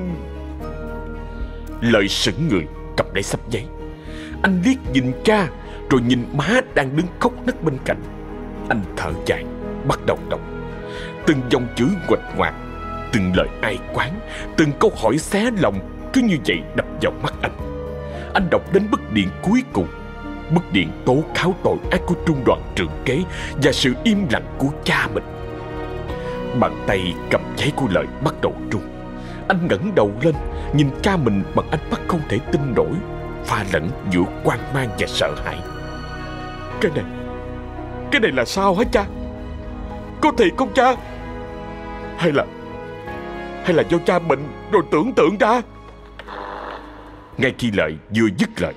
Lợi sững người cầm lấy xấp giấy. Anh liếc nhìn cha, rồi nhìn má đang đứng khóc nấc bên cạnh. Anh thở dài, bắt đầu đọc. Từng dòng chữ nguệch ngoạc, từng lời ai quán, từng câu hỏi xé lòng cứ như vậy đập vào mắt anh. Anh đọc đến bức điện cuối cùng, bức điện tố cáo tội ác của trung đoàn trưởng kế và sự im lặng của cha mình. Bàn tay cầm giấy của Lợi bắt đầu run. Anh ngẩng đầu lên, nhìn cha mình bằng ánh mắt không thể tin nổi, pha lẫn giữa hoang mang và sợ hãi. Cái này, cái này là sao hả cha? Có thiệt không cha? Hay là, hay là do cha bệnh rồi tưởng tượng ra? Ngay khi Lợi vừa dứt lời,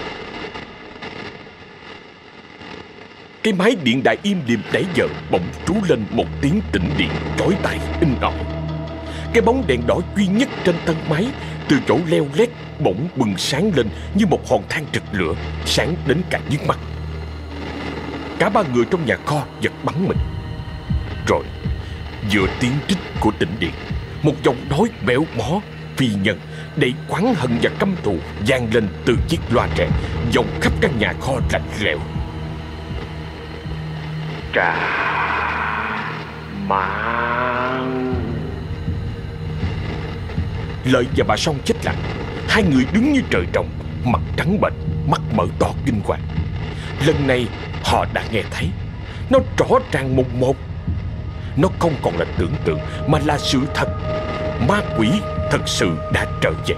cái máy điện đại im lìm nãy giờ bỗng trú lên một tiếng tĩnh điện chói tai in ỏi. Cái bóng đèn đỏ duy nhất trên thân máy từ chỗ leo lét bỗng bừng sáng lên như một hòn than rực lửa, sáng đến cả nhức mắt. Cả ba người trong nhà kho giật bắn mình. Rồi giữa tiếng rít của tĩnh điện, một giọng nói bẽo bó, phi nhân, đầy oán hận và căm thù vang lên từ chiếc loa rè, vọng khắp căn nhà kho lạnh lẽo. Trả mạng. Lợi và bà Son chết lặng. Hai người đứng như trời trồng, mặt trắng bệch, mắt mở to kinh hoàng. Lần này họ đã nghe thấy. Nó rõ ràng mồn một. Nó không còn là tưởng tượng mà là sự thật. Ma quỷ thật sự đã trở về.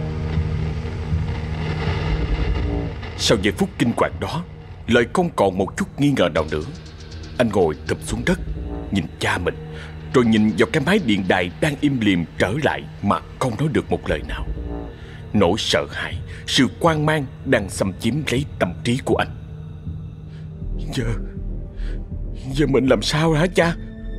Sau giây phút kinh hoàng đó, Lợi không còn một chút nghi ngờ nào nữa. Anh ngồi thụp xuống đất, nhìn cha mình, rồi nhìn vào cái máy điện đài đang im lìm trở lại mà không nói được một lời nào. Nỗi sợ hãi, sự hoang mang đang xâm chiếm lấy tâm trí của anh. Giờ, giờ mình làm sao hả cha?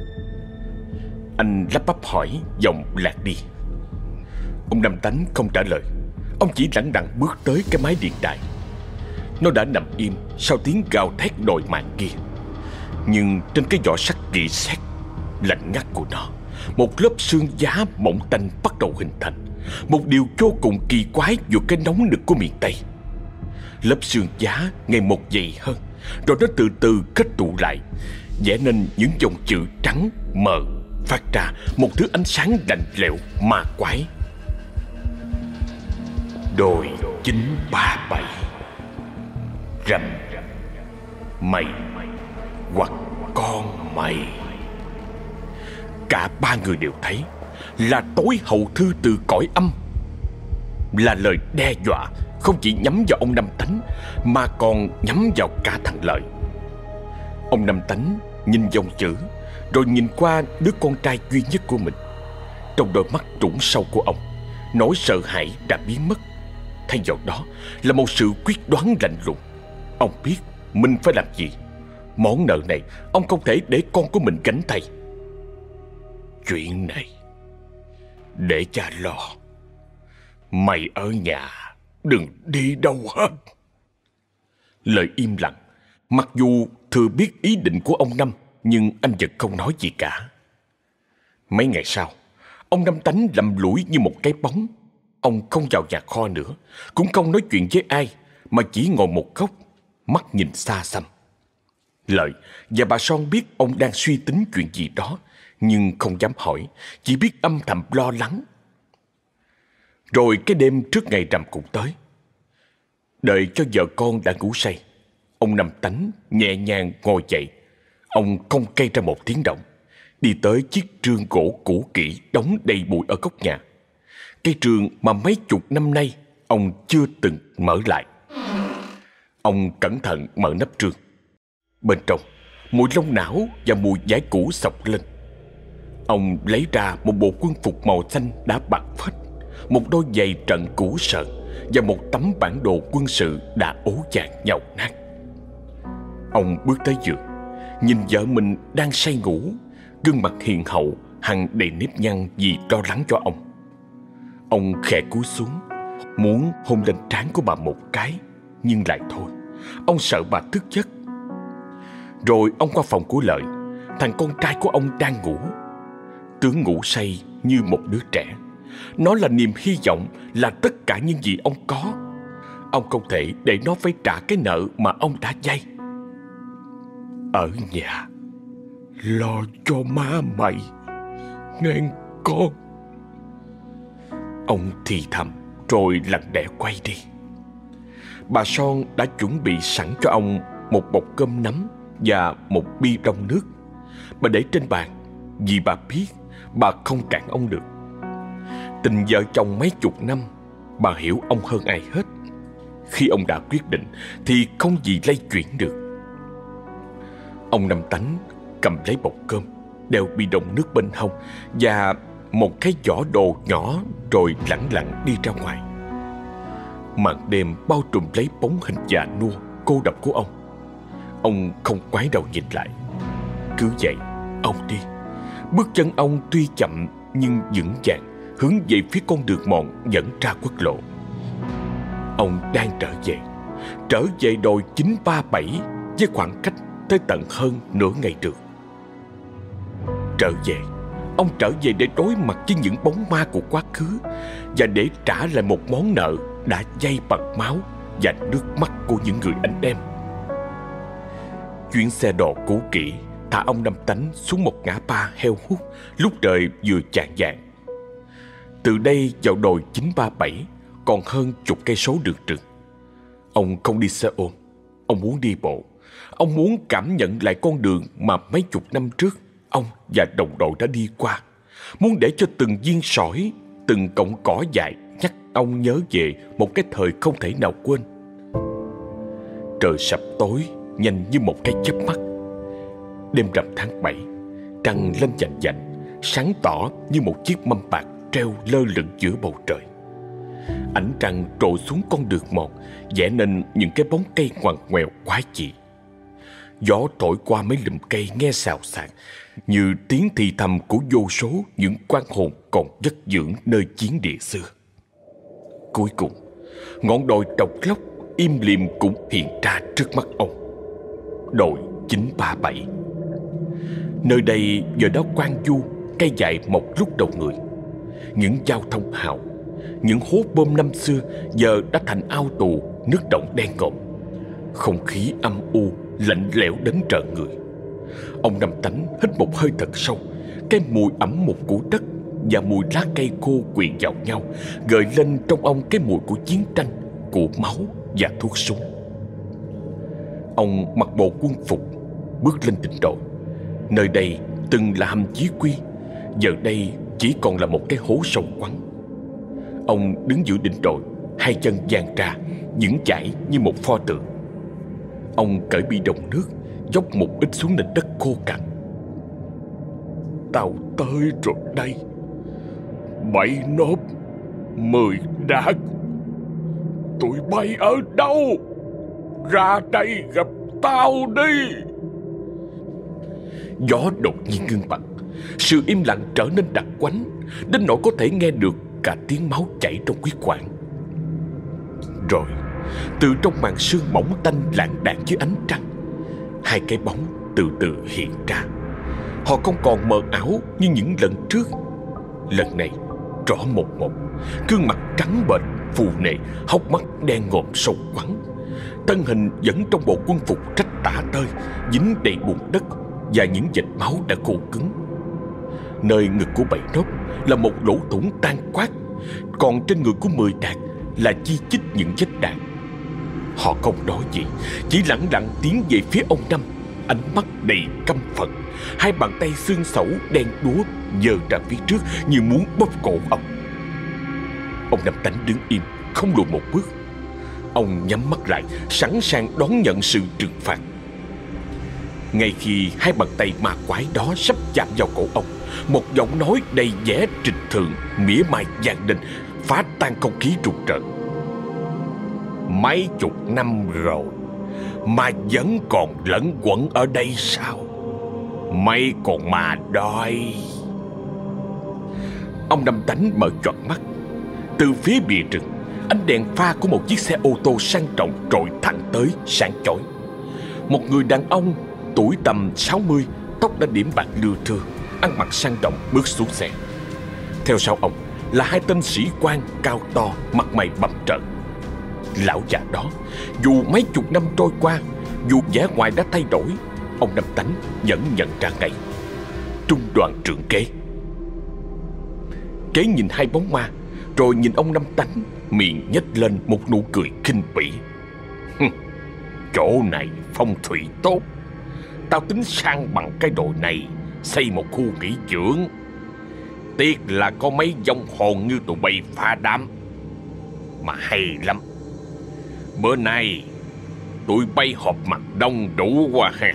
Anh lắp bắp hỏi, giọng lạc đi. Ông Năm Tánh không trả lời. Ông chỉ lẳng lặng bước tới cái máy điện đài. Nó đã nằm im sau tiếng gào thét đòi mạng kia. Nhưng trên cái vỏ sắt rỉ sét lạnh ngắt của nó, một lớp xương giá mỏng tanh bắt đầu hình thành. Một điều vô cùng kỳ quái vượt cái nóng nực của miền Tây. Lớp xương giá ngày một dày hơn, rồi nó từ từ kết tụ lại, vẽ nên những dòng chữ trắng mờ, phát ra một thứ ánh sáng lạnh lẽo ma quái. Đồi chín ba bảy, rằm mày hoặc con mày. Cả ba người đều thấy là tối hậu thư từ cõi âm, là lời đe dọa không chỉ nhắm vào ông Năm Tánh mà còn nhắm vào cả thằng Lợi. Ông Năm Tánh nhìn dòng chữ, rồi nhìn qua đứa con trai duy nhất của mình. Trong đôi mắt trũng sâu của ông, nỗi sợ hãi đã biến mất. Thay vào đó là một sự quyết đoán lạnh lùng. Ông biết mình phải làm gì. Món nợ này ông không thể để con của mình gánh thay. Chuyện này để cha lo. Mày ở nhà, đừng đi đâu hết. Lời im lặng. Mặc dù thừa biết ý định của ông Năm, nhưng anh vẫn không nói gì cả. Mấy ngày sau, ông Năm Tánh lầm lũi như một cái bóng. Ông không vào nhà kho nữa, cũng không nói chuyện với ai, mà chỉ ngồi một góc, mắt nhìn xa xăm. Lợi và bà Son biết ông đang suy tính chuyện gì đó, nhưng không dám hỏi, chỉ biết âm thầm lo lắng. Rồi cái đêm trước ngày rằm cũng tới. Đợi cho vợ con đã ngủ say, ông Năm Tánh nhẹ nhàng ngồi dậy. Ông không gây ra một tiếng động, đi tới chiếc trương gỗ cũ kỹ đóng đầy bụi ở góc nhà. Cây trương mà mấy chục năm nay ông chưa từng mở lại. Ông cẩn thận mở nắp trương. Bên trong, mùi lông não và mùi vải cũ xộc lên. Ông lấy ra một bộ quân phục màu xanh đã bạc phết, một đôi giày trận cũ sợn và một tấm bản đồ quân sự đã ố vàng nhàu nát. Ông bước tới giường, nhìn vợ mình đang say ngủ, gương mặt hiền hậu hằn đầy nếp nhăn vì lo lắng cho ông. Ông khẽ cúi xuống, muốn hôn lên trán của bà một cái, nhưng lại thôi, ông sợ bà thức giấc. Rồi ông qua phòng của Lợi. Thằng con trai của ông đang ngủ. Tướng ngủ say như một đứa trẻ. Nó là niềm hy vọng, là tất cả những gì ông có. Ông không thể để nó phải trả cái nợ mà ông đã vay. Ở nhà lo cho má mày nghe con. Ông thì thầm rồi lặng lẽ quay đi. Bà Son đã chuẩn bị sẵn cho ông một bọc cơm nắm và một bi đông nước. Bà để trên bàn vì bà biết bà không cản ông được. Tình vợ chồng mấy chục năm, bà hiểu ông hơn ai hết. Khi ông đã quyết định thì không gì lay chuyển được. Ông Năm Tánh cầm lấy bọc cơm, đeo bi đông nước bên hông và một cái giỏ đồ nhỏ, rồi lẳng lặng đi ra ngoài. Màn đêm bao trùm lấy bóng hình già nua cô độc của ông. Ông không ngoái đầu nhìn lại. Cứ vậy ông đi. Bước chân ông tuy chậm nhưng vững vàng hướng về phía con đường mòn dẫn ra quốc lộ. Ông đang trở về, trở về đồi chín ba bảy với khoảng cách tới tận hơn nửa ngày đường. Trở về, ông trở về để đối mặt với những bóng ma của quá khứ và để trả lại một món nợ đã vay bằng máu và nước mắt của những người anh em. Chuyến xe đò cũ kỹ thả ông Năm Tánh xuống một ngã ba heo hút lúc trời vừa chạng vạng. Từ đây vào đồi chín ba bảy còn hơn chục cây số đường rừng. Ông không đi xe ôm, ông muốn đi bộ. Ông muốn cảm nhận lại con đường mà mấy chục năm trước ông và đồng đội đã đi qua. Muốn để cho từng viên sỏi, từng cọng cỏ dại nhắc ông nhớ về một cái thời không thể nào quên. Trời sập tối nhanh như một cái chớp mắt. Đêm rằm tháng bảy, trăng lên vành vạnh, sáng tỏ như một chiếc mâm bạc treo lơ lửng giữa bầu trời. Ánh trăng trổ xuống con đường mòn, vẽ nên những cái bóng cây ngoằn ngoèo quái dị. Gió thổi qua mấy lùm cây nghe xào xạc, như tiếng thì thầm của vô số những quan hồn còn vất dưỡng nơi chiến địa xưa. Cuối cùng, ngọn đồi trọc lóc im lìm cũng hiện ra trước mắt ông. Đồi chín ba bảy. Nơi đây giờ đó quang du, cây dại mọc lúc đầu người. Những giao thông hào, những hố bom năm xưa giờ đã thành ao tù, nước động đen ngòm. Không khí âm u, lạnh lẽo đến rợn người. Ông Năm Tánh hít một hơi thật sâu. Cái mùi ẩm một của đất và mùi lá cây khô quyện vào nhau, gợi lên trong ông cái mùi của chiến tranh, của máu và thuốc súng. Ông mặc bộ quân phục, bước lên đỉnh đồi. Nơi đây từng là hầm chí quy, giờ đây chỉ còn là một cái hố sâu quắn. Ông đứng giữa đỉnh đồi, hai chân dang ra, vững chãi như một pho tượng. Ông cởi bi đồng nước, dốc một ít xuống nền đất khô cằn. tao tới rồi đây. Bảy nốt, mười đát, tụi bay ở đâu? Ra đây gặp tao đi. Gió đột nhiên ngưng bặt. Sự im lặng trở nên đặc quánh, đến nỗi có thể nghe được cả tiếng máu chảy trong huyết quản. Rồi từ trong màn sương mỏng tanh lạng đạng dưới ánh trăng, hai cái bóng từ từ hiện ra. Họ không còn mờ ảo như những lần trước. Lần này rõ một một, gương mặt trắng bệch phù nề, hốc mắt đen ngòm sâu quắn. Thân hình vẫn trong bộ quân phục rách tả tơi, dính đầy bùn đất và những vệt máu đã khô cứng. Nơi ngực của Bảy Nốt là một lỗ thủng tan quát, còn trên người của Mười Đạt là chi chít những vết đạn. Họ không nói gì, chỉ lẳng lặng tiến về phía ông Năm, ánh mắt đầy căm phẫn. Hai bàn tay xương xẩu đen đúa giơ ra phía trước như muốn bóp cổ ông. Ông Năm Tánh đứng im, không lùi một bước. Ông nhắm mắt lại, sẵn sàng đón nhận sự trừng phạt. Ngay khi hai bàn tay ma quái đó sắp chạm vào cổ ông, một giọng nói đầy vẻ trịch thượng mỉa mai vang lên, phá tan không khí rùng rợn. Mấy chục năm rồi mà vẫn còn lẫn quẩn ở đây sao? Mấy con ma đói. Ông Năm Tánh mở choạc mắt. Từ phía bìa rừng, ánh đèn pha của một chiếc xe ô tô sang trọng trội thẳng tới, sáng chói. Một người đàn ông tuổi tầm sáu mươi, tóc đã điểm bạc lưa thưa, ăn mặc sang trọng bước xuống xe. Theo sau ông là hai tên sĩ quan cao to, mặt mày bầm trợn. Lão già đó, dù mấy chục năm trôi qua, dù vẻ ngoài đã thay đổi, ông Năm Tánh vẫn nhận ra ngay. Trung đoàn trưởng Kế. Kế nhìn hai bóng ma, rồi nhìn ông Năm Tánh, miệng nhếch lên một nụ cười khinh bỉ. Chỗ này phong thủy tốt, tao tính sang bằng cái đồ này xây một khu nghỉ dưỡng. Tiếc là có mấy vong hồn như tụi bay phá đám. Mà hay lắm, bữa nay tụi bay họp mặt đông đủ quá ha.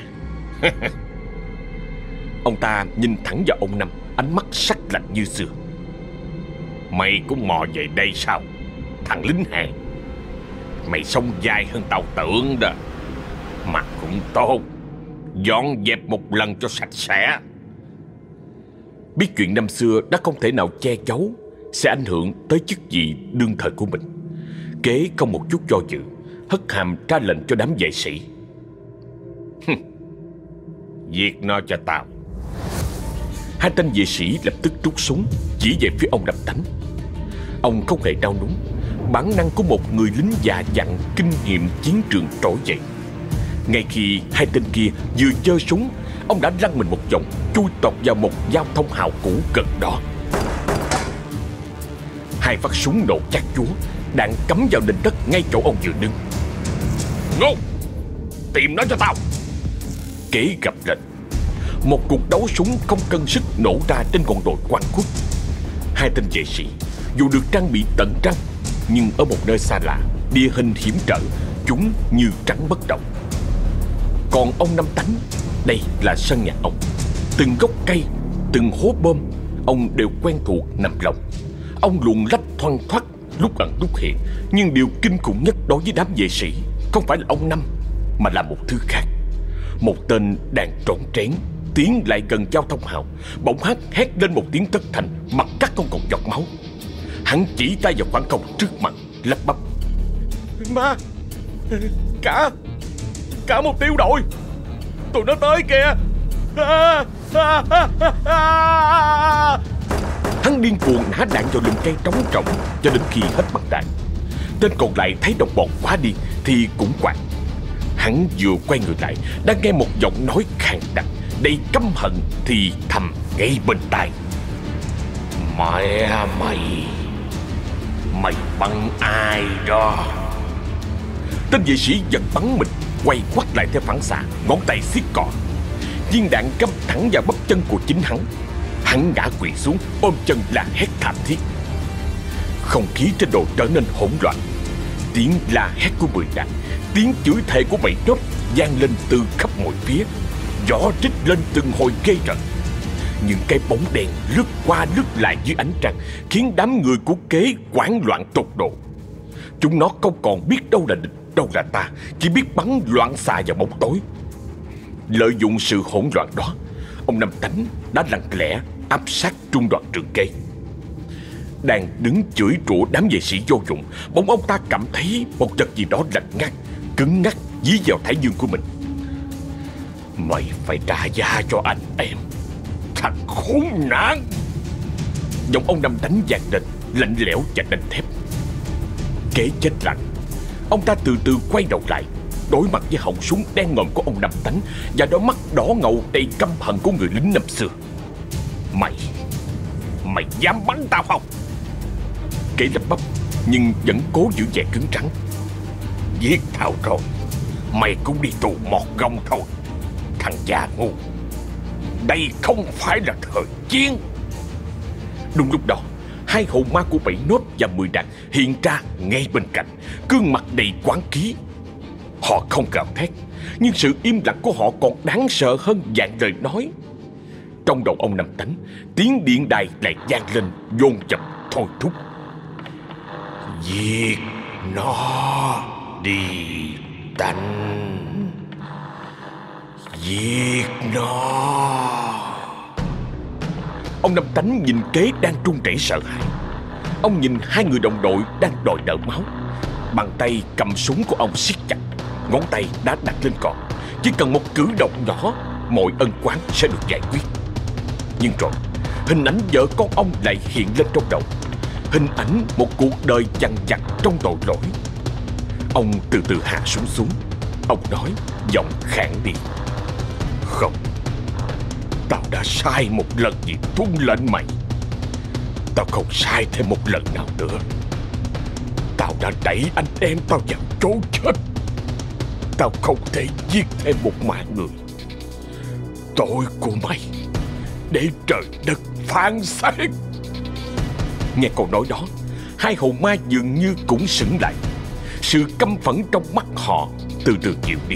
Ông ta nhìn thẳng vào ông Năm, ánh mắt sắc lạnh như xưa. Mày cũng mò về đây sao, thằng lính hèn? Mày sống dài hơn tao tưởng đó. Mà cũng tốt, dọn dẹp một lần cho sạch sẽ. Biết chuyện năm xưa đã không thể nào che giấu, sẽ ảnh hưởng tới chức vị đương thời của mình, Kế không một chút do dự, hất hàm ra lệnh cho đám vệ sĩ. Giết nó cho tao. Hai tên vệ sĩ lập tức rút súng chỉ về phía ông Năm Tánh. Ông không hề đau núng, bản năng của một người lính già dặn kinh nghiệm chiến trường trỗi dậy. Ngay khi hai tên kia vừa giơ súng, ông đã lăn mình một vòng, chui tọt vào một giao thông hào cũ gần đó. Hai phát súng nổ chát chúa, đạn cắm vào nền đất ngay chỗ ông vừa đứng. Ngô, tìm nó cho tao. Kế gầm lên. Một cuộc đấu súng không cân sức nổ ra trên ngọn đồi quằn quất. Hai tên vệ sĩ dù được trang bị tận răng, nhưng ở một nơi xa lạ, địa hình hiểm trở, chúng như trắng bất động. Còn ông Năm Tánh, đây là sân nhà ông. Từng gốc cây, từng hố bom, ông đều quen thuộc nằm lòng. Ông luồn lách thoăn thoắt, lúc ẩn lúc hiện. Nhưng điều kinh khủng nhất đối với đám vệ sĩ không phải là ông Năm, mà là một thứ khác. Một tên đang trốn trén tiến lại gần giao thông hào, bỗng hát hét lên một tiếng thất thanh, mặt cắt không còn giọt máu. Hắn chỉ tay vào khoảng không trước mặt, lắp bắp: Ma, cả Cả một tiêu đội, tụi nó tới kìa. À, à, à, à. Hắn điên cuồng nã đạn vào lùm cây trống trỏng cho đến khi hết băng đạn. Tên còn lại thấy đồng bọn quá điên thì cũng quạt. Hắn vừa quay người lại, đã nghe một giọng nói khàn đặc, đầy căm hận thì thầm ngay bên tai: Mẹ mày, mày bắn ai đó? Tên vệ sĩ giật bắn mình, quay quắt lại theo phản xạ, ngón tay siết cò. Viên đạn cắm thẳng vào bắp chân của chính hắn. Hắn ngã quỵ xuống, ôm chân la hét thảm thiết. Không khí trên đồi trở nên hỗn loạn. Tiếng la hét của Mười Đạt, tiếng chửi thề của Bảy Nốt vang lên từ khắp mọi phía. Gió rít lên từng hồi ghê rợn. những cái bóng đen lướt qua lướt lại dưới ánh trăng, khiến đám người của Kế hoảng loạn tột độ. Chúng nó không còn biết đâu là địch, đâu là ta, chỉ biết bắn loạn xạ vào bóng tối. Lợi dụng sự hỗn loạn đó, ông Năm Tánh đã lặng lẽ áp sát trung đoàn trưởng Kế. Đang đứng chửi rủa đám vệ sĩ vô dụng, bỗng ông ta cảm thấy một vật gì đó lạnh ngắt, cứng ngắc dí vào thái dương của mình. Mày phải trả giá cho anh em, thằng khốn nạn! Giọng ông Năm Tánh vang lên, lạnh lẽo và đanh thép. Kế chết lặng. Ông ta từ từ quay đầu lại, đối mặt với họng súng đen ngòm của ông Năm Tánh và đôi mắt đỏ ngầu đầy căm hận của người lính năm xưa. Mày, mày dám bắn tao không? Kế lắp bắp nhưng vẫn cố giữ vẻ cứng rắn. Giết tao rồi, mày cũng đi tù mọt gông thôi, thằng già ngu. Đây không phải là thời chiến. Đúng lúc đó, hai hồn ma của Bảy Nốt và Mười Đàn hiện ra ngay bên cạnh, gương mặt đầy quán khí. Họ không gào thét, nhưng sự im lặng của họ còn đáng sợ hơn vạn lời nói. Trong đầu ông Năm Tánh, tiếng điện đài lại vang lên dồn dập thôi thúc. Giết nó đi Tánh, giết nó. Ông Năm Tánh nhìn Kế đang run rẩy sợ hãi. Ông nhìn hai người đồng đội đang đòi nợ máu. Bàn tay cầm súng của ông siết chặt, ngón tay đã đặt lên cò. Chỉ cần một cử động nhỏ, mọi ân oán sẽ được giải quyết. Nhưng rồi, hình ảnh vợ con ông lại hiện lên trong đầu. Hình ảnh một cuộc đời dằn vặt trong tội lỗi. Ông từ từ hạ súng xuống. Ông nói, giọng khản đi. Không, tao đã sai một lần vì tuân lệnh mày. Tao không sai thêm một lần nào nữa. Tao đã đẩy anh em tao vào chỗ chết. Tao không thể giết thêm một mạng người. Tội của mày để trời đất phán xét. Nghe câu nói đó, hai hồn ma dường như cũng sững lại. Sự căm phẫn trong mắt họ từ từ dịu đi.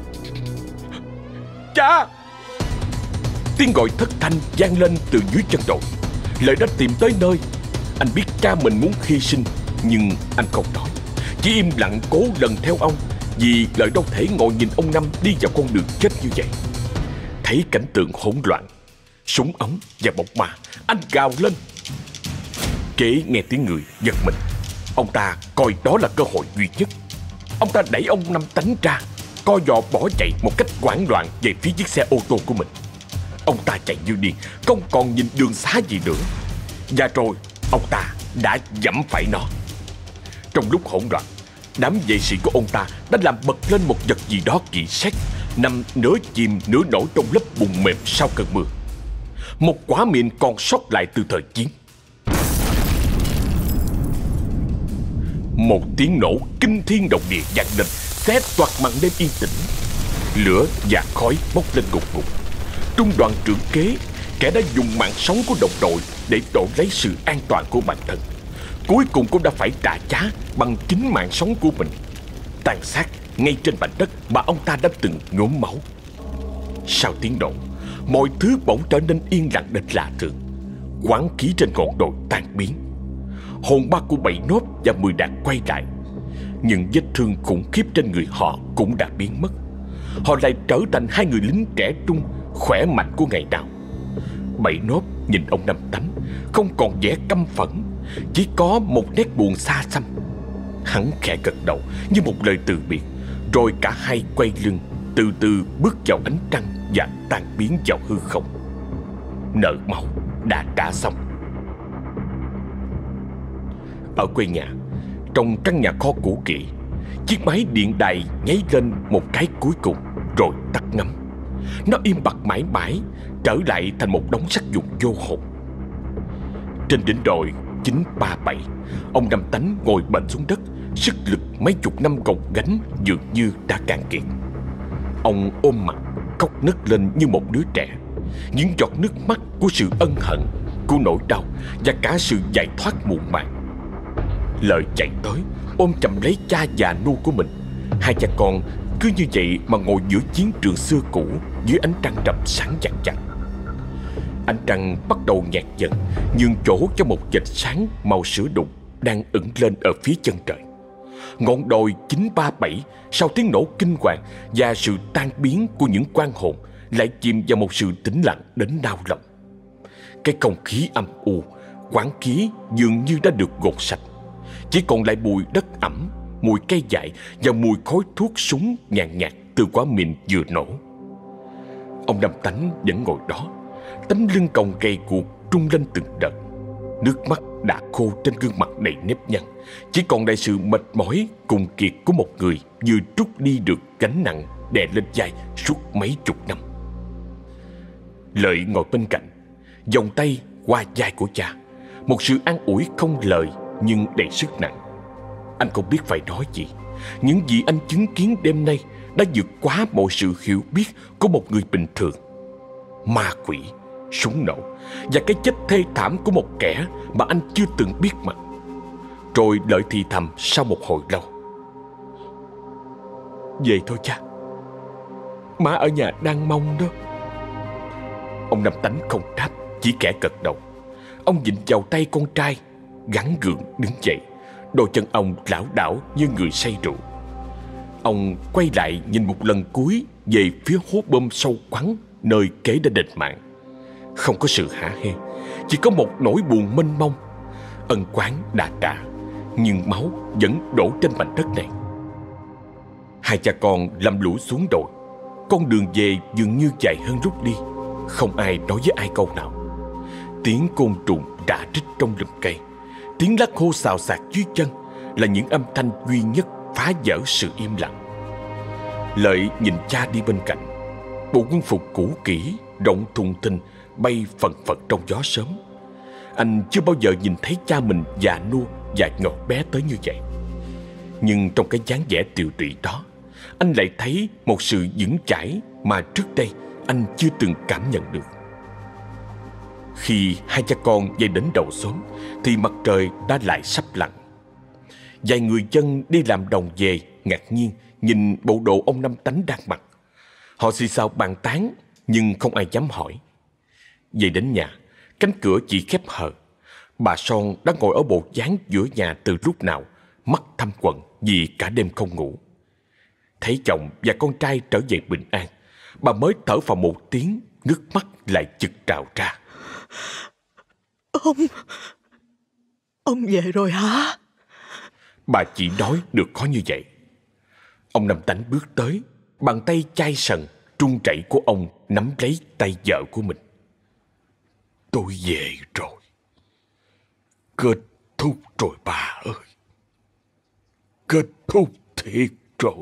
Cha! Tiếng gọi thất thanh vang lên từ dưới chân đội. Lợi đã tìm tới nơi. Anh biết cha mình muốn hy sinh, nhưng anh không nói, chỉ im lặng cố lần theo ông, vì Lợi đâu thể ngồi nhìn ông Năm đi vào con đường chết như vậy. Thấy cảnh tượng hỗn loạn, súng ống và bọc ma, anh gào lên. Kế nghe tiếng người giật mình. Ông ta coi đó là cơ hội duy nhất. Ông ta đẩy ông Năm Tánh ra, co giò bỏ chạy một cách hoảng loạn về phía chiếc xe ô tô của mình. Ông ta chạy như điên, không còn nhìn đường xá gì nữa. Và rồi ông ta đã giẫm phải nó. Trong lúc hỗn loạn, đám vệ sĩ của ông ta đã làm bật lên một vật gì đó kỳ sét, nằm nửa chìm nửa nổi trong lớp bùn mềm sau cơn mưa. Một quả mìn còn sót lại từ thời chiến. Một tiếng nổ kinh thiên động địa vang lên, xé toạc màn đêm yên tĩnh. Lửa và khói bốc lên ngục ngục. Trung đoàn trưởng Kế, kẻ đã dùng mạng sống của đồng đội để đổi lấy sự an toàn của bản thân, cuối cùng cũng đã phải trả giá bằng chính mạng sống của mình, tàn sát ngay trên mảnh đất mà ông ta đã từng nhuốm máu. Sau tiếng nổ, mọi thứ bỗng trở nên yên lặng đến lạ thường. Quán khí trên ngọn đồi tan biến. Hồn ma của Bảy Nốt và Mười Đàn quay lại. Những vết thương khủng khiếp trên người họ cũng đã biến mất. Họ lại trở thành hai người lính trẻ trung, khỏe mạnh của ngày nào. Bảy Nốt nhìn ông Năm Tánh, không còn vẻ căm phẫn, chỉ có một nét buồn xa xăm. Hắn khẽ gật đầu như một lời từ biệt, rồi cả hai quay lưng, từ từ bước vào ánh trăng và tan biến vào hư không. Nợ máu đã trả xong. Ở quê nhà, trong căn nhà kho cũ kỹ, chiếc máy điện đài nháy lên một cái cuối cùng rồi tắt ngấm. Nó im bặt mãi mãi, trở lại thành một đống sắt vụn vô hồn. Trên đỉnh đồi chín ba bảy, ông Năm Tánh ngồi bệt xuống đất, sức lực mấy chục năm gồng gánh dường như đã cạn kiệt. Ông ôm mặt khóc nấc lên như một đứa trẻ. Những giọt nước mắt của sự ân hận, của nỗi đau và cả sự giải thoát muộn màng. Lợi chạy tới ôm chầm lấy cha già nua của mình. Hai cha con cứ như vậy mà ngồi giữa chiến trường xưa cũ, dưới ánh trăng rằm sáng vàng vặt. Ánh trăng bắt đầu nhạt dần, nhường chỗ cho một vệt sáng màu sữa đục đang ửng lên ở phía chân trời. Ngọn đồi chín ba bảy sau tiếng nổ kinh hoàng và sự tan biến của những quan hồn lại chìm vào một sự tĩnh lặng đến nao lòng. Cái không khí âm u, quán khí dường như đã được gột sạch. Chỉ còn lại mùi đất ẩm, mùi cây dại và mùi khói thuốc súng nhàn nhạt từ quả mìn vừa nổ. Ông Năm Tánh vẫn ngồi đó, tấm lưng còng gầy guộc trung lên từng đợt. Nước mắt đã khô trên gương mặt đầy nếp nhăn, chỉ còn lại sự mệt mỏi cùng kiệt của một người vừa trút đi được gánh nặng đè lên vai suốt mấy chục năm. Lợi ngồi bên cạnh, vòng tay qua vai của cha, một sự an ủi không lời nhưng đầy sức nặng. Anh không biết phải nói gì. Những gì anh chứng kiến đêm nay đã vượt quá mọi sự hiểu biết của một người bình thường. Ma quỷ, súng nổ và cái chết thê thảm của một kẻ mà anh chưa từng biết mặt. Rồi Lợi thì thầm sau một hồi lâu: "Về thôi cha, má ở nhà đang mong đó." Ông Năm Tánh không đáp, chỉ khẽ gật đầu. Ông vịn vào tay con trai, gắng gượng đứng dậy. Đôi chân ông lảo đảo như người say rượu. Ông quay lại nhìn một lần cuối về phía hố bom sâu quắn nơi kế đã đền mạng. Không có sự hả hê, chỉ có một nỗi buồn mênh mông. Ân oán đã trả, nhưng máu vẫn đổ trên mảnh đất này. Hai cha con lầm lũi xuống đồi. Con đường về dường như dài hơn lúc đi. Không ai nói với ai câu nào. Tiếng côn trùng rã rít trong lùm cây, tiếng lá khô xào xạc dưới chân là những âm thanh duy nhất phá vỡ sự im lặng. Lợi nhìn cha đi bên cạnh. Bộ quân phục cũ kỹ, rộng thùng thình bay phần phật trong gió sớm. Anh chưa bao giờ nhìn thấy cha mình già nua và nhỏ bé tới như vậy. Nhưng trong cái dáng vẻ tiều tụy đó, anh lại thấy một sự vững chãi mà trước đây anh chưa từng cảm nhận được. Khi hai cha con về đến đầu xóm thì mặt trời đã lại sắp lặn. Vài người dân đi làm đồng về ngạc nhiên nhìn bộ đồ ông Năm Tánh đang mặc. Họ xì xào bàn tán nhưng không ai dám hỏi. Về đến nhà, cánh cửa chỉ khép hờ. Bà Son đã ngồi ở bộ dáng giữa nhà từ lúc nào, mắt thâm quầng vì cả đêm không ngủ. Thấy chồng và con trai trở về bình an, bà mới thở phào một tiếng, nước mắt lại chực trào ra. Ông... Ông về rồi hả? Bà chỉ nói được có như vậy. Ông Năm Tánh bước tới, bàn tay chai sần, trung chảy của ông nắm lấy tay vợ của mình. Tôi về rồi. Kết thúc rồi bà ơi. Kết thúc thiệt rồi.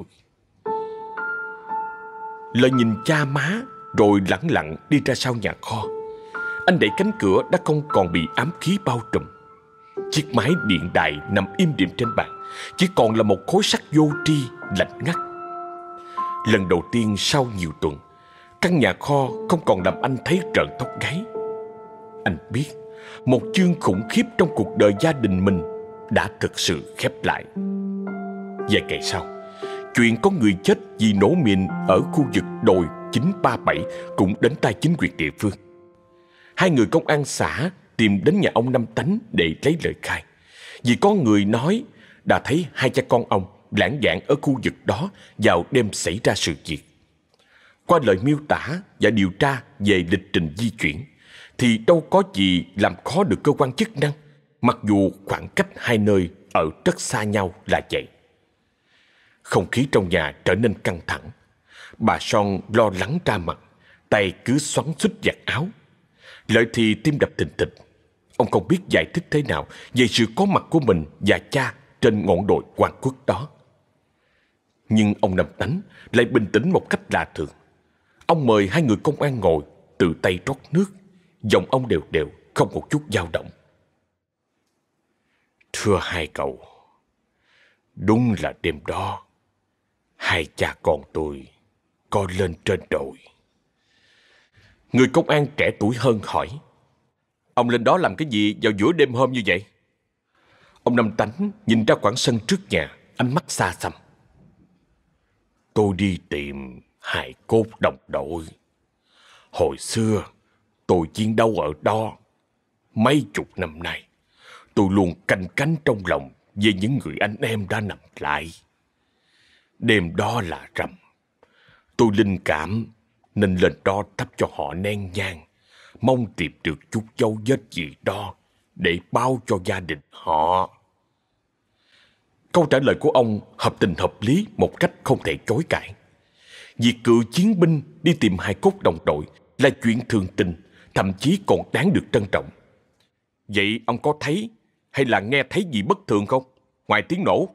Lợi nhìn cha má rồi lẳng lặng đi ra sau nhà kho. Anh đẩy cánh cửa đã không còn bị ám khí bao trùm. Chiếc máy điện đài nằm im đìm trên bàn, chỉ còn là một khối sắt vô tri lạnh ngắt. Lần đầu tiên sau nhiều tuần, căn nhà kho không còn làm anh thấy trợn tóc gáy. Anh biết một chương khủng khiếp trong cuộc đời gia đình mình đã thực sự khép lại. Vài ngày sau, chuyện có người chết vì nổ mìn ở khu vực đồi chín ba bảy cũng đến tai chính quyền địa phương. Hai người công an xã tìm đến nhà ông Năm Tánh để lấy lời khai, vì có người nói đã thấy hai cha con ông lãng vãng ở khu vực đó vào đêm xảy ra sự việc. Qua lời miêu tả và điều tra về lịch trình di chuyển thì đâu có gì làm khó được cơ quan chức năng, mặc dù khoảng cách hai nơi ở rất xa nhau là vậy. Không khí trong nhà trở nên căng thẳng. Bà Son lo lắng ra mặt, tay cứ xoắn xuýt vạt áo. Lợi thì tim đập thình thịch. Ông không biết giải thích thế nào về sự có mặt của mình và cha trên ngọn đồi oan khuất đó. Nhưng ông Năm Tánh lại bình tĩnh một cách lạ thường. Ông mời hai người công an ngồi, tự tay rót nước. Giọng ông đều đều, không một chút dao động. Thưa hai cậu, đúng là đêm đó hai cha con tôi có lên trên đồi. Người công an trẻ tuổi hơn hỏi: Ông lên đó làm cái gì vào giữa đêm hôm như vậy? Ông Năm Tánh nhìn ra khoảng sân trước nhà, ánh mắt xa xăm. Tôi đi tìm hài cốt đồng đội. Hồi xưa Tôi chiến đấu ở đó mấy chục năm nay. Tôi luôn canh cánh trong lòng về những người anh em đã nằm lại. Đêm đó là rằm. Tôi linh cảm nên lên đó thắp cho họ nén nhang, mong tìm được chút dấu vết gì đó để báo cho gia đình họ. Câu trả lời của ông hợp tình hợp lý một cách không thể chối cãi. Việc cựu chiến binh đi tìm hài cốt đồng đội là chuyện thường tình, thậm chí còn đáng được trân trọng. Vậy ông có thấy hay là nghe thấy gì bất thường không, ngoài tiếng nổ?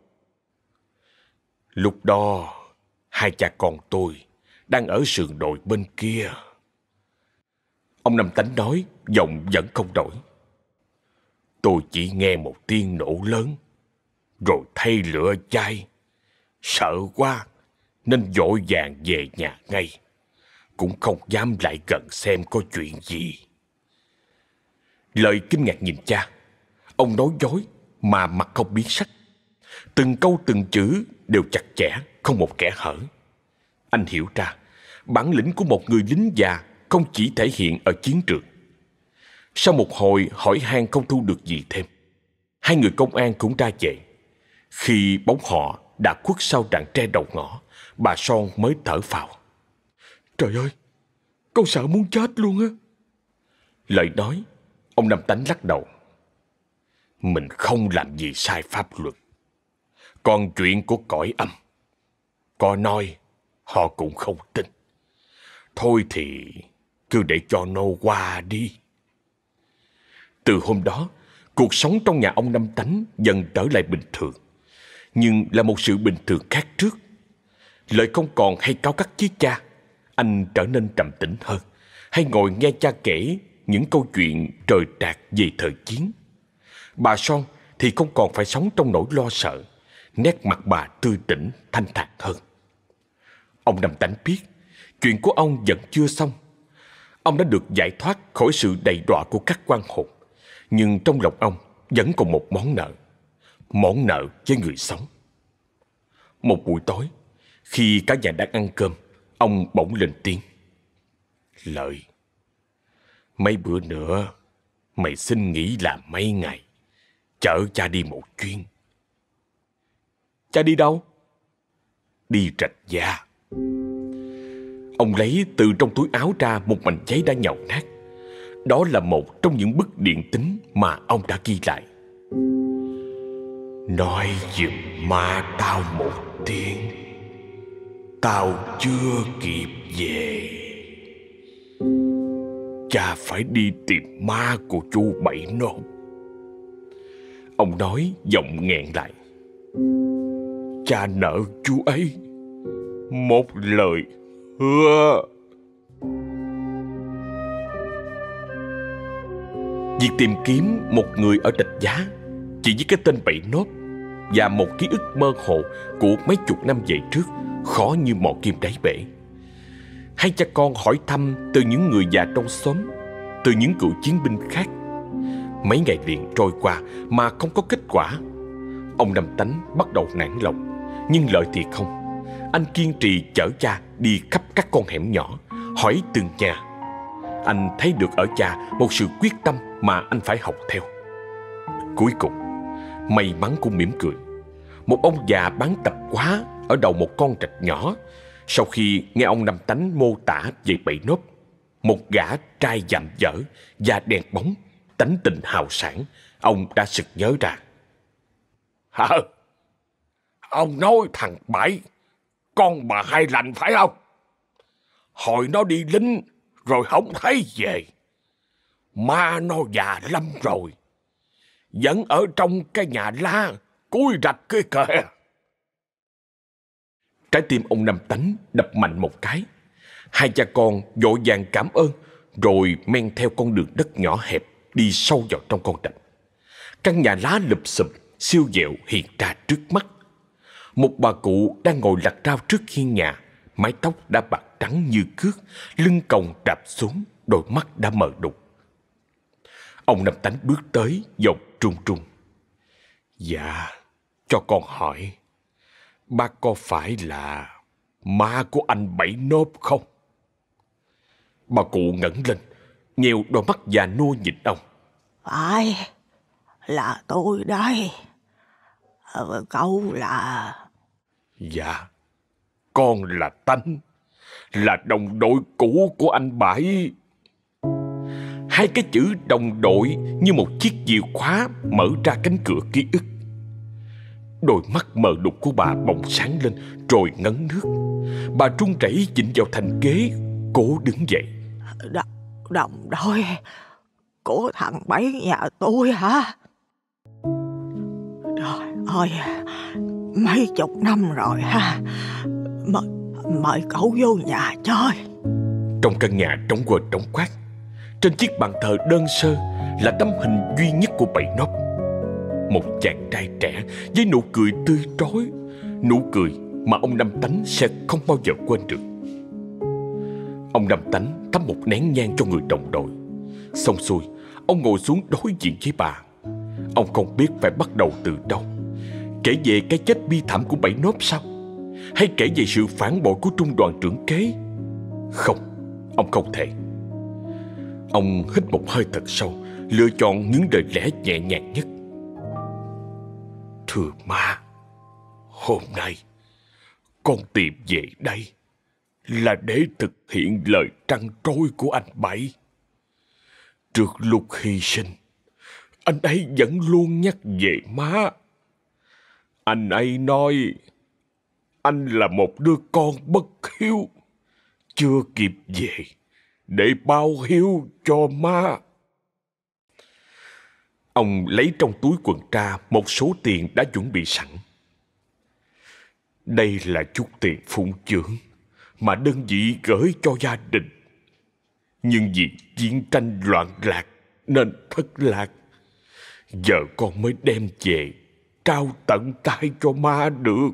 Lúc đó, hai cha con tôi đang ở sườn đồi bên kia. Ông Năm Tánh nói, giọng vẫn không đổi. Tôi chỉ nghe một tiếng nổ lớn, rồi thấy lửa cháy. Sợ quá, nên vội vàng về nhà ngay. Cũng không dám lại gần xem có chuyện gì. Lời kinh ngạc nhìn cha. Ông nói dối mà mặt không biến sắc. Từng câu từng chữ đều chặt chẽ, không một kẽ hở. Anh hiểu ra, bản lĩnh của một người lính già không chỉ thể hiện ở chiến trường. Sau một hồi hỏi han không thu được gì thêm, hai người công an cũng ra về. Khi bóng họ đã khuất sau rặng tre đầu ngõ, bà Son mới thở phào. Trời ơi, con sợ muốn chết luôn á. Lời nói, ông Năm Tánh lắc đầu. Mình không làm gì sai pháp luật. Còn chuyện của cõi âm, có nói họ cũng không tin. Thôi thì cứ để cho nó qua đi. Từ hôm đó, cuộc sống trong nhà ông Năm Tánh dần trở lại bình thường. Nhưng là một sự bình thường khác trước. Lợi không còn hay cáu gắt với cha. Anh trở nên trầm tĩnh hơn, hay ngồi nghe cha kể những câu chuyện trời trạc về thời chiến. Bà Son thì không còn phải sống trong nỗi lo sợ. Nét mặt bà tươi tỉnh, thanh thản hơn. Ông Năm Tánh biết chuyện của ông vẫn chưa xong. Ông đã được giải thoát khỏi sự đầy đọa của các quan hồn. Nhưng trong lòng ông vẫn còn một món nợ. Món nợ với người sống. Một buổi tối, khi cả nhà đang ăn cơm, ông bỗng lên tiếng. Lợi, mấy bữa nữa mày xin nghỉ làm mấy ngày, chở cha đi một chuyến. Cha đi đâu? Đi Rạch Giá. Ông lấy từ trong túi áo ra một mảnh giấy đã nhàu nát. Đó là một trong những bức điện tín mà ông đã ghi lại. Nói giùm ma tao một tiếng, tao chưa kịp về. Cha phải đi tìm ma của chú Bảy Nốt. Ông nói giọng nghẹn lại. Cha nợ chú ấy một lời hứa. Việc tìm kiếm một người ở Rạch Giá chỉ với cái tên Bảy Nốt và một ký ức mơ hồ của mấy chục năm về trước khó như mò kim đáy bể. Hai cha con hỏi thăm từ những người già trong xóm, từ những cựu chiến binh khác. Mấy ngày liền trôi qua mà không có kết quả. Ông Năm Tánh bắt đầu nản lòng. Nhưng Lợi thì không. Anh kiên trì chở cha đi khắp các con hẻm nhỏ, hỏi từng nhà. Anh thấy được ở cha một sự quyết tâm mà anh phải học theo. Cuối cùng, may mắn cũng mỉm cười. Một ông già bán tạp hóa ở đầu một con rạch nhỏ, sau khi nghe ông Năm Tánh mô tả về Bảy Nốt, một gã trai dạm dở, da đen bóng, tánh tình hào sảng, ông đã sực nhớ ra. Hả? Ông nói thằng Bảy, con bà Hai Lành phải không? Hồi nó đi lính rồi không thấy về. Ma nó già lắm rồi, vẫn ở trong cái nhà lá cuối rạch kia kìa. Trái tim ông Năm Tánh đập mạnh một cái. Hai cha con vội vàng cảm ơn, rồi men theo con đường đất nhỏ hẹp đi sâu vào trong con rạch. Căn nhà lá lụp xụp, siêu vẹo hiện ra trước mắt. Một bà cụ đang ngồi lặt rau trước hiên nhà, mái tóc đã bạc trắng như cước, lưng còng trạp xuống, đôi mắt đã mờ đục. Ông Năm Tánh bước tới, giọng trung trung. Dạ, cho con hỏi, bác có phải là ma của anh Bảy Nốt không? Bà cụ ngẩng lên, nheo đôi mắt già nua nhìn ông. Phải, là tôi đây. Ờ, cậu là... Dạ, con là Tánh, là đồng đội cũ của anh Bảy. Hai cái chữ đồng đội như một chiếc chìa khóa mở ra cánh cửa ký ức. Đôi mắt mờ đục của bà bỗng sáng lên rồi ngấn nước. Bà run rẩy chỉnh vào thành ghế, cố đứng dậy. Đ đồng đội của thằng Bảy nhà tôi hả? Trời ơi, mấy chục năm rồi ha. Mời, mời cậu vô nhà chơi. Trong căn nhà trống quơ trống quát, trên chiếc bàn thờ đơn sơ là tấm hình duy nhất của Bảy Nốt. Một chàng trai trẻ với nụ cười tươi rói, nụ cười mà ông Năm Tánh sẽ không bao giờ quên được. Ông Năm Tánh thắp một nén nhang cho người đồng đội. Xong xuôi, ông ngồi xuống đối diện với bà. Ông không biết phải bắt đầu từ đâu. Kể về cái chết bi thảm của Bảy Nốt sao? Hay kể về sự phản bội của trung đoàn trưởng kế? Không, ông không thể. Ông hít một hơi thật sâu, lựa chọn những lời lẽ nhẹ nhàng nhất. Thưa má, hôm nay con tìm về đây là để thực hiện lời trăn trối của anh Bảy. Trước lúc hy sinh, anh ấy vẫn luôn nhắc về má. Anh ấy nói anh là một đứa con bất hiếu, chưa kịp về để báo hiếu cho má. Ông lấy trong túi quần ra một số tiền đã chuẩn bị sẵn. Đây là chút tiền phụng dưỡng mà đơn vị gửi cho gia đình. Nhưng vì chiến tranh loạn lạc nên thất lạc. Giờ con mới đem về trao tận tay cho má được.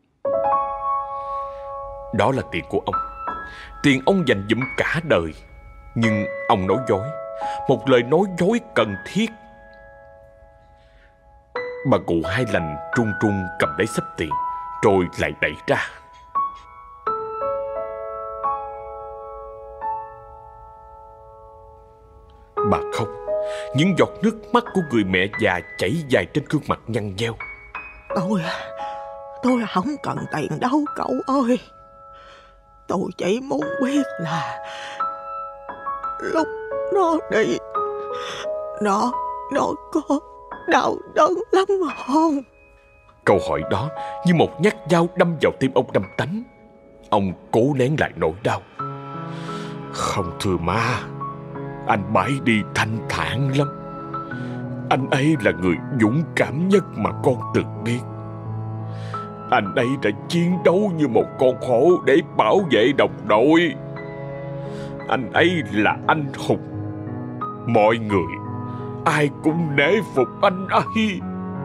Đó là tiền của ông. Tiền ông dành dụm cả đời. Nhưng ông nói dối, một lời nói dối cần thiết. Bà cụ Hai Lành trung trung cầm lấy xấp tiền, rồi lại đẩy ra. Bà khóc, những giọt nước mắt của người mẹ già chảy dài trên gương mặt nhăn nheo. Tôi, tôi không cần tiền đâu cậu ơi. Tôi chỉ muốn biết là lúc nó đi, Nó, nó có đau đớn lắm không? Câu hỏi đó như một nhát dao đâm vào tim ông Năm Tánh. Ông cố nén lại nỗi đau. Không thưa má, anh Bảy đi thanh thản lắm. Anh ấy là người dũng cảm nhất mà con từng biết. Anh ấy đã chiến đấu như một con hổ để bảo vệ đồng đội. Anh ấy là anh hùng. Mọi người ai cũng nể phục anh ấy.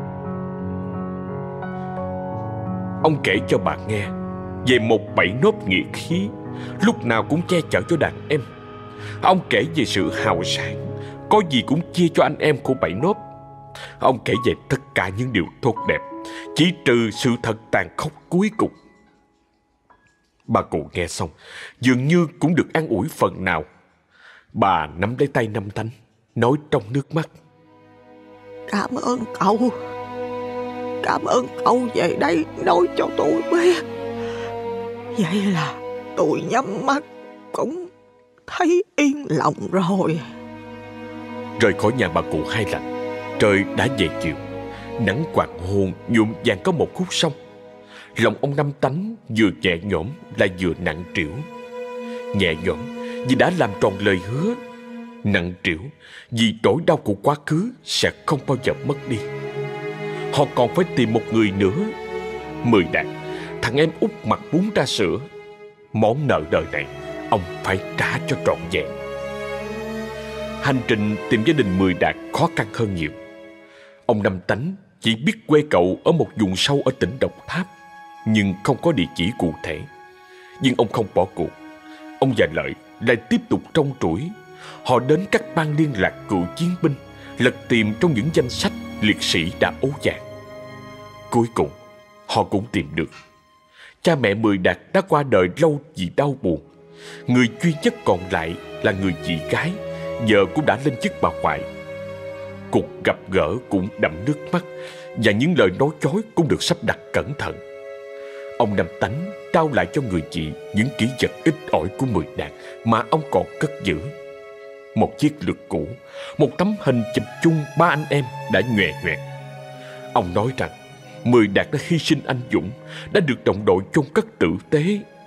Ông kể cho bà nghe về một Bảy Nốt nghĩa khí, lúc nào cũng che chở cho đàn em. Ông kể về sự hào sảng, có gì cũng chia cho anh em của Bảy Nốt. Ông kể về tất cả những điều tốt đẹp, chỉ trừ sự thật tàn khốc cuối cùng. Bà cụ nghe xong, dường như cũng được an ủi phần nào. Bà nắm lấy tay Năm Tánh, nói trong nước mắt: Cảm ơn cậu. Cảm ơn cậu về đây nói cho tôi biết. Vậy là tôi nhắm mắt cũng thấy yên lòng rồi. Rời khỏi nhà bà cụ Hai Lành, trời đã về chiều. Nắng hoàng hôn nhuộm vàng có một khúc sông. Lòng ông Năm Tánh vừa nhẹ nhõm lại vừa nặng trĩu. Nhẹ nhõm vì đã làm tròn lời hứa, nặng trĩu vì nỗi đau của quá khứ sẽ không bao giờ mất đi. Họ còn phải tìm một người nữa. Mười Đạt, thằng em út mặt bún ra sữa. Món nợ đời này ông phải trả cho trọn vẹn. Hành trình tìm gia đình Mười Đạt khó khăn hơn nhiều. Ông Năm Tánh chỉ biết quê cậu ở một vùng sâu ở tỉnh Đồng Tháp, nhưng không có địa chỉ cụ thể. Nhưng ông không bỏ cuộc. Ông và Lợi lại tiếp tục trông trũi. Họ đến các ban liên lạc cựu chiến binh, lật tìm trong những danh sách liệt sĩ đã ố vàng. Cuối cùng họ cũng tìm được. Cha mẹ Mười Đạt đã qua đời lâu vì đau buồn. Người duy nhất còn lại là người chị gái, giờ cũng đã lên chức bà ngoại. Cuộc gặp gỡ cũng đẫm nước mắt, và những lời nói chói cũng được sắp đặt cẩn thận. Ông Năm Tánh trao lại cho người chị những kỷ vật ít ỏi của Mười Đạt mà ông còn cất giữ. Một chiếc lược cũ, một tấm hình chụp chung ba anh em đã nhòe nhoẹt. Ông nói rằng Mười Đạt đã hy sinh anh dũng, đã được đồng đội chôn cất tử tế.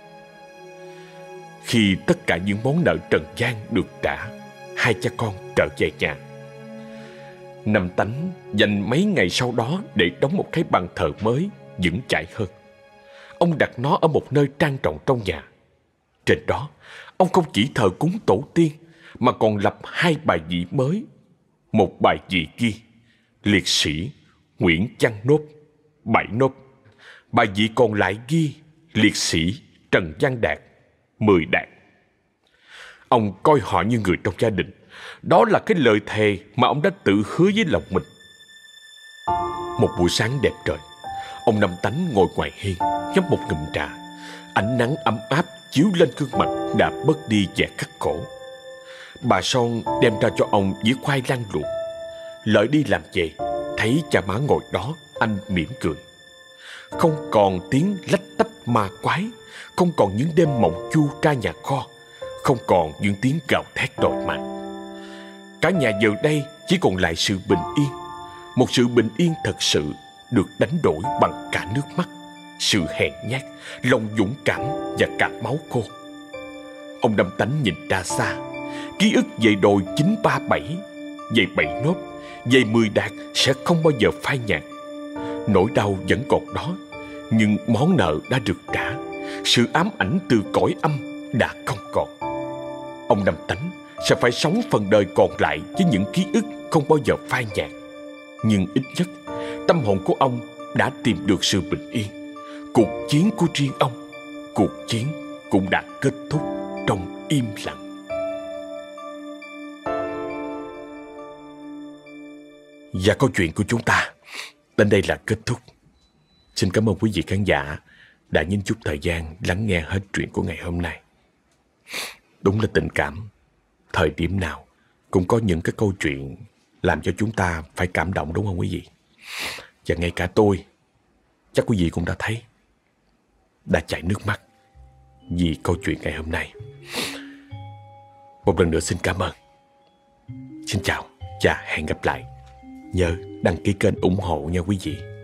Khi tất cả những món nợ trần gian được trả, hai cha con trở về nhà. Năm Tánh dành mấy ngày sau đó để đóng một cái bàn thờ mới, vững chãi hơn. Ông đặt nó ở một nơi trang trọng trong nhà. Trên đó, ông không chỉ thờ cúng tổ tiên, mà còn lập hai bài vị mới. Một bài vị ghi liệt sĩ Nguyễn Văn Nốt, Bảy Nốt. Bài vị còn lại ghi liệt sĩ Trần Văn Đạt, Mười Đạt. Ông coi họ như người trong gia đình. Đó là cái lời thề mà ông đã tự hứa với lòng mình. Một buổi sáng đẹp trời, ông Năm Tánh ngồi ngoài hiên nhấp một ngụm trà. Ánh nắng ấm áp chiếu lên gương mặt đã bớt đi vẻ khắc khổ. Bà Son đem ra cho ông dĩa khoai lang luộc. Lỡ đi làm về, thấy cha má ngồi đó, anh mỉm cười. Không còn tiếng lách tách ma quái, không còn những đêm mộng chu tra nhà kho, không còn những tiếng gào thét đòi mạng. Cả nhà giờ đây chỉ còn lại sự bình yên. Một sự bình yên thật sự được đánh đổi bằng cả nước mắt, sự hèn nhát, lòng dũng cảm và cả máu khô. Ông Năm Tánh nhìn ra xa. Ký ức về đồi chín ba bảy, về Bảy Nốt, về Mười Đạt sẽ không bao giờ phai nhạt. Nỗi đau vẫn còn đó, nhưng món nợ đã được trả. Sự ám ảnh từ cõi âm đã không còn. Ông Năm Tánh sẽ phải sống phần đời còn lại với những ký ức không bao giờ phai nhạt. Nhưng ít nhất, tâm hồn của ông đã tìm được sự bình yên. Cuộc chiến của riêng ông, cuộc chiến cũng đã kết thúc trong im lặng. Và câu chuyện của chúng ta đến đây là kết thúc. Xin cảm ơn quý vị khán giả đã nhín chút thời gian lắng nghe hết chuyện của ngày hôm nay. Đúng là tình cảm, thời điểm nào cũng có những cái câu chuyện làm cho chúng ta phải cảm động, đúng không quý vị? Và ngay cả tôi, chắc quý vị cũng đã thấy, đã chảy nước mắt vì câu chuyện ngày hôm nay. Một lần nữa xin cảm ơn. Xin chào và hẹn gặp lại. Nhớ đăng ký kênh ủng hộ nha quý vị.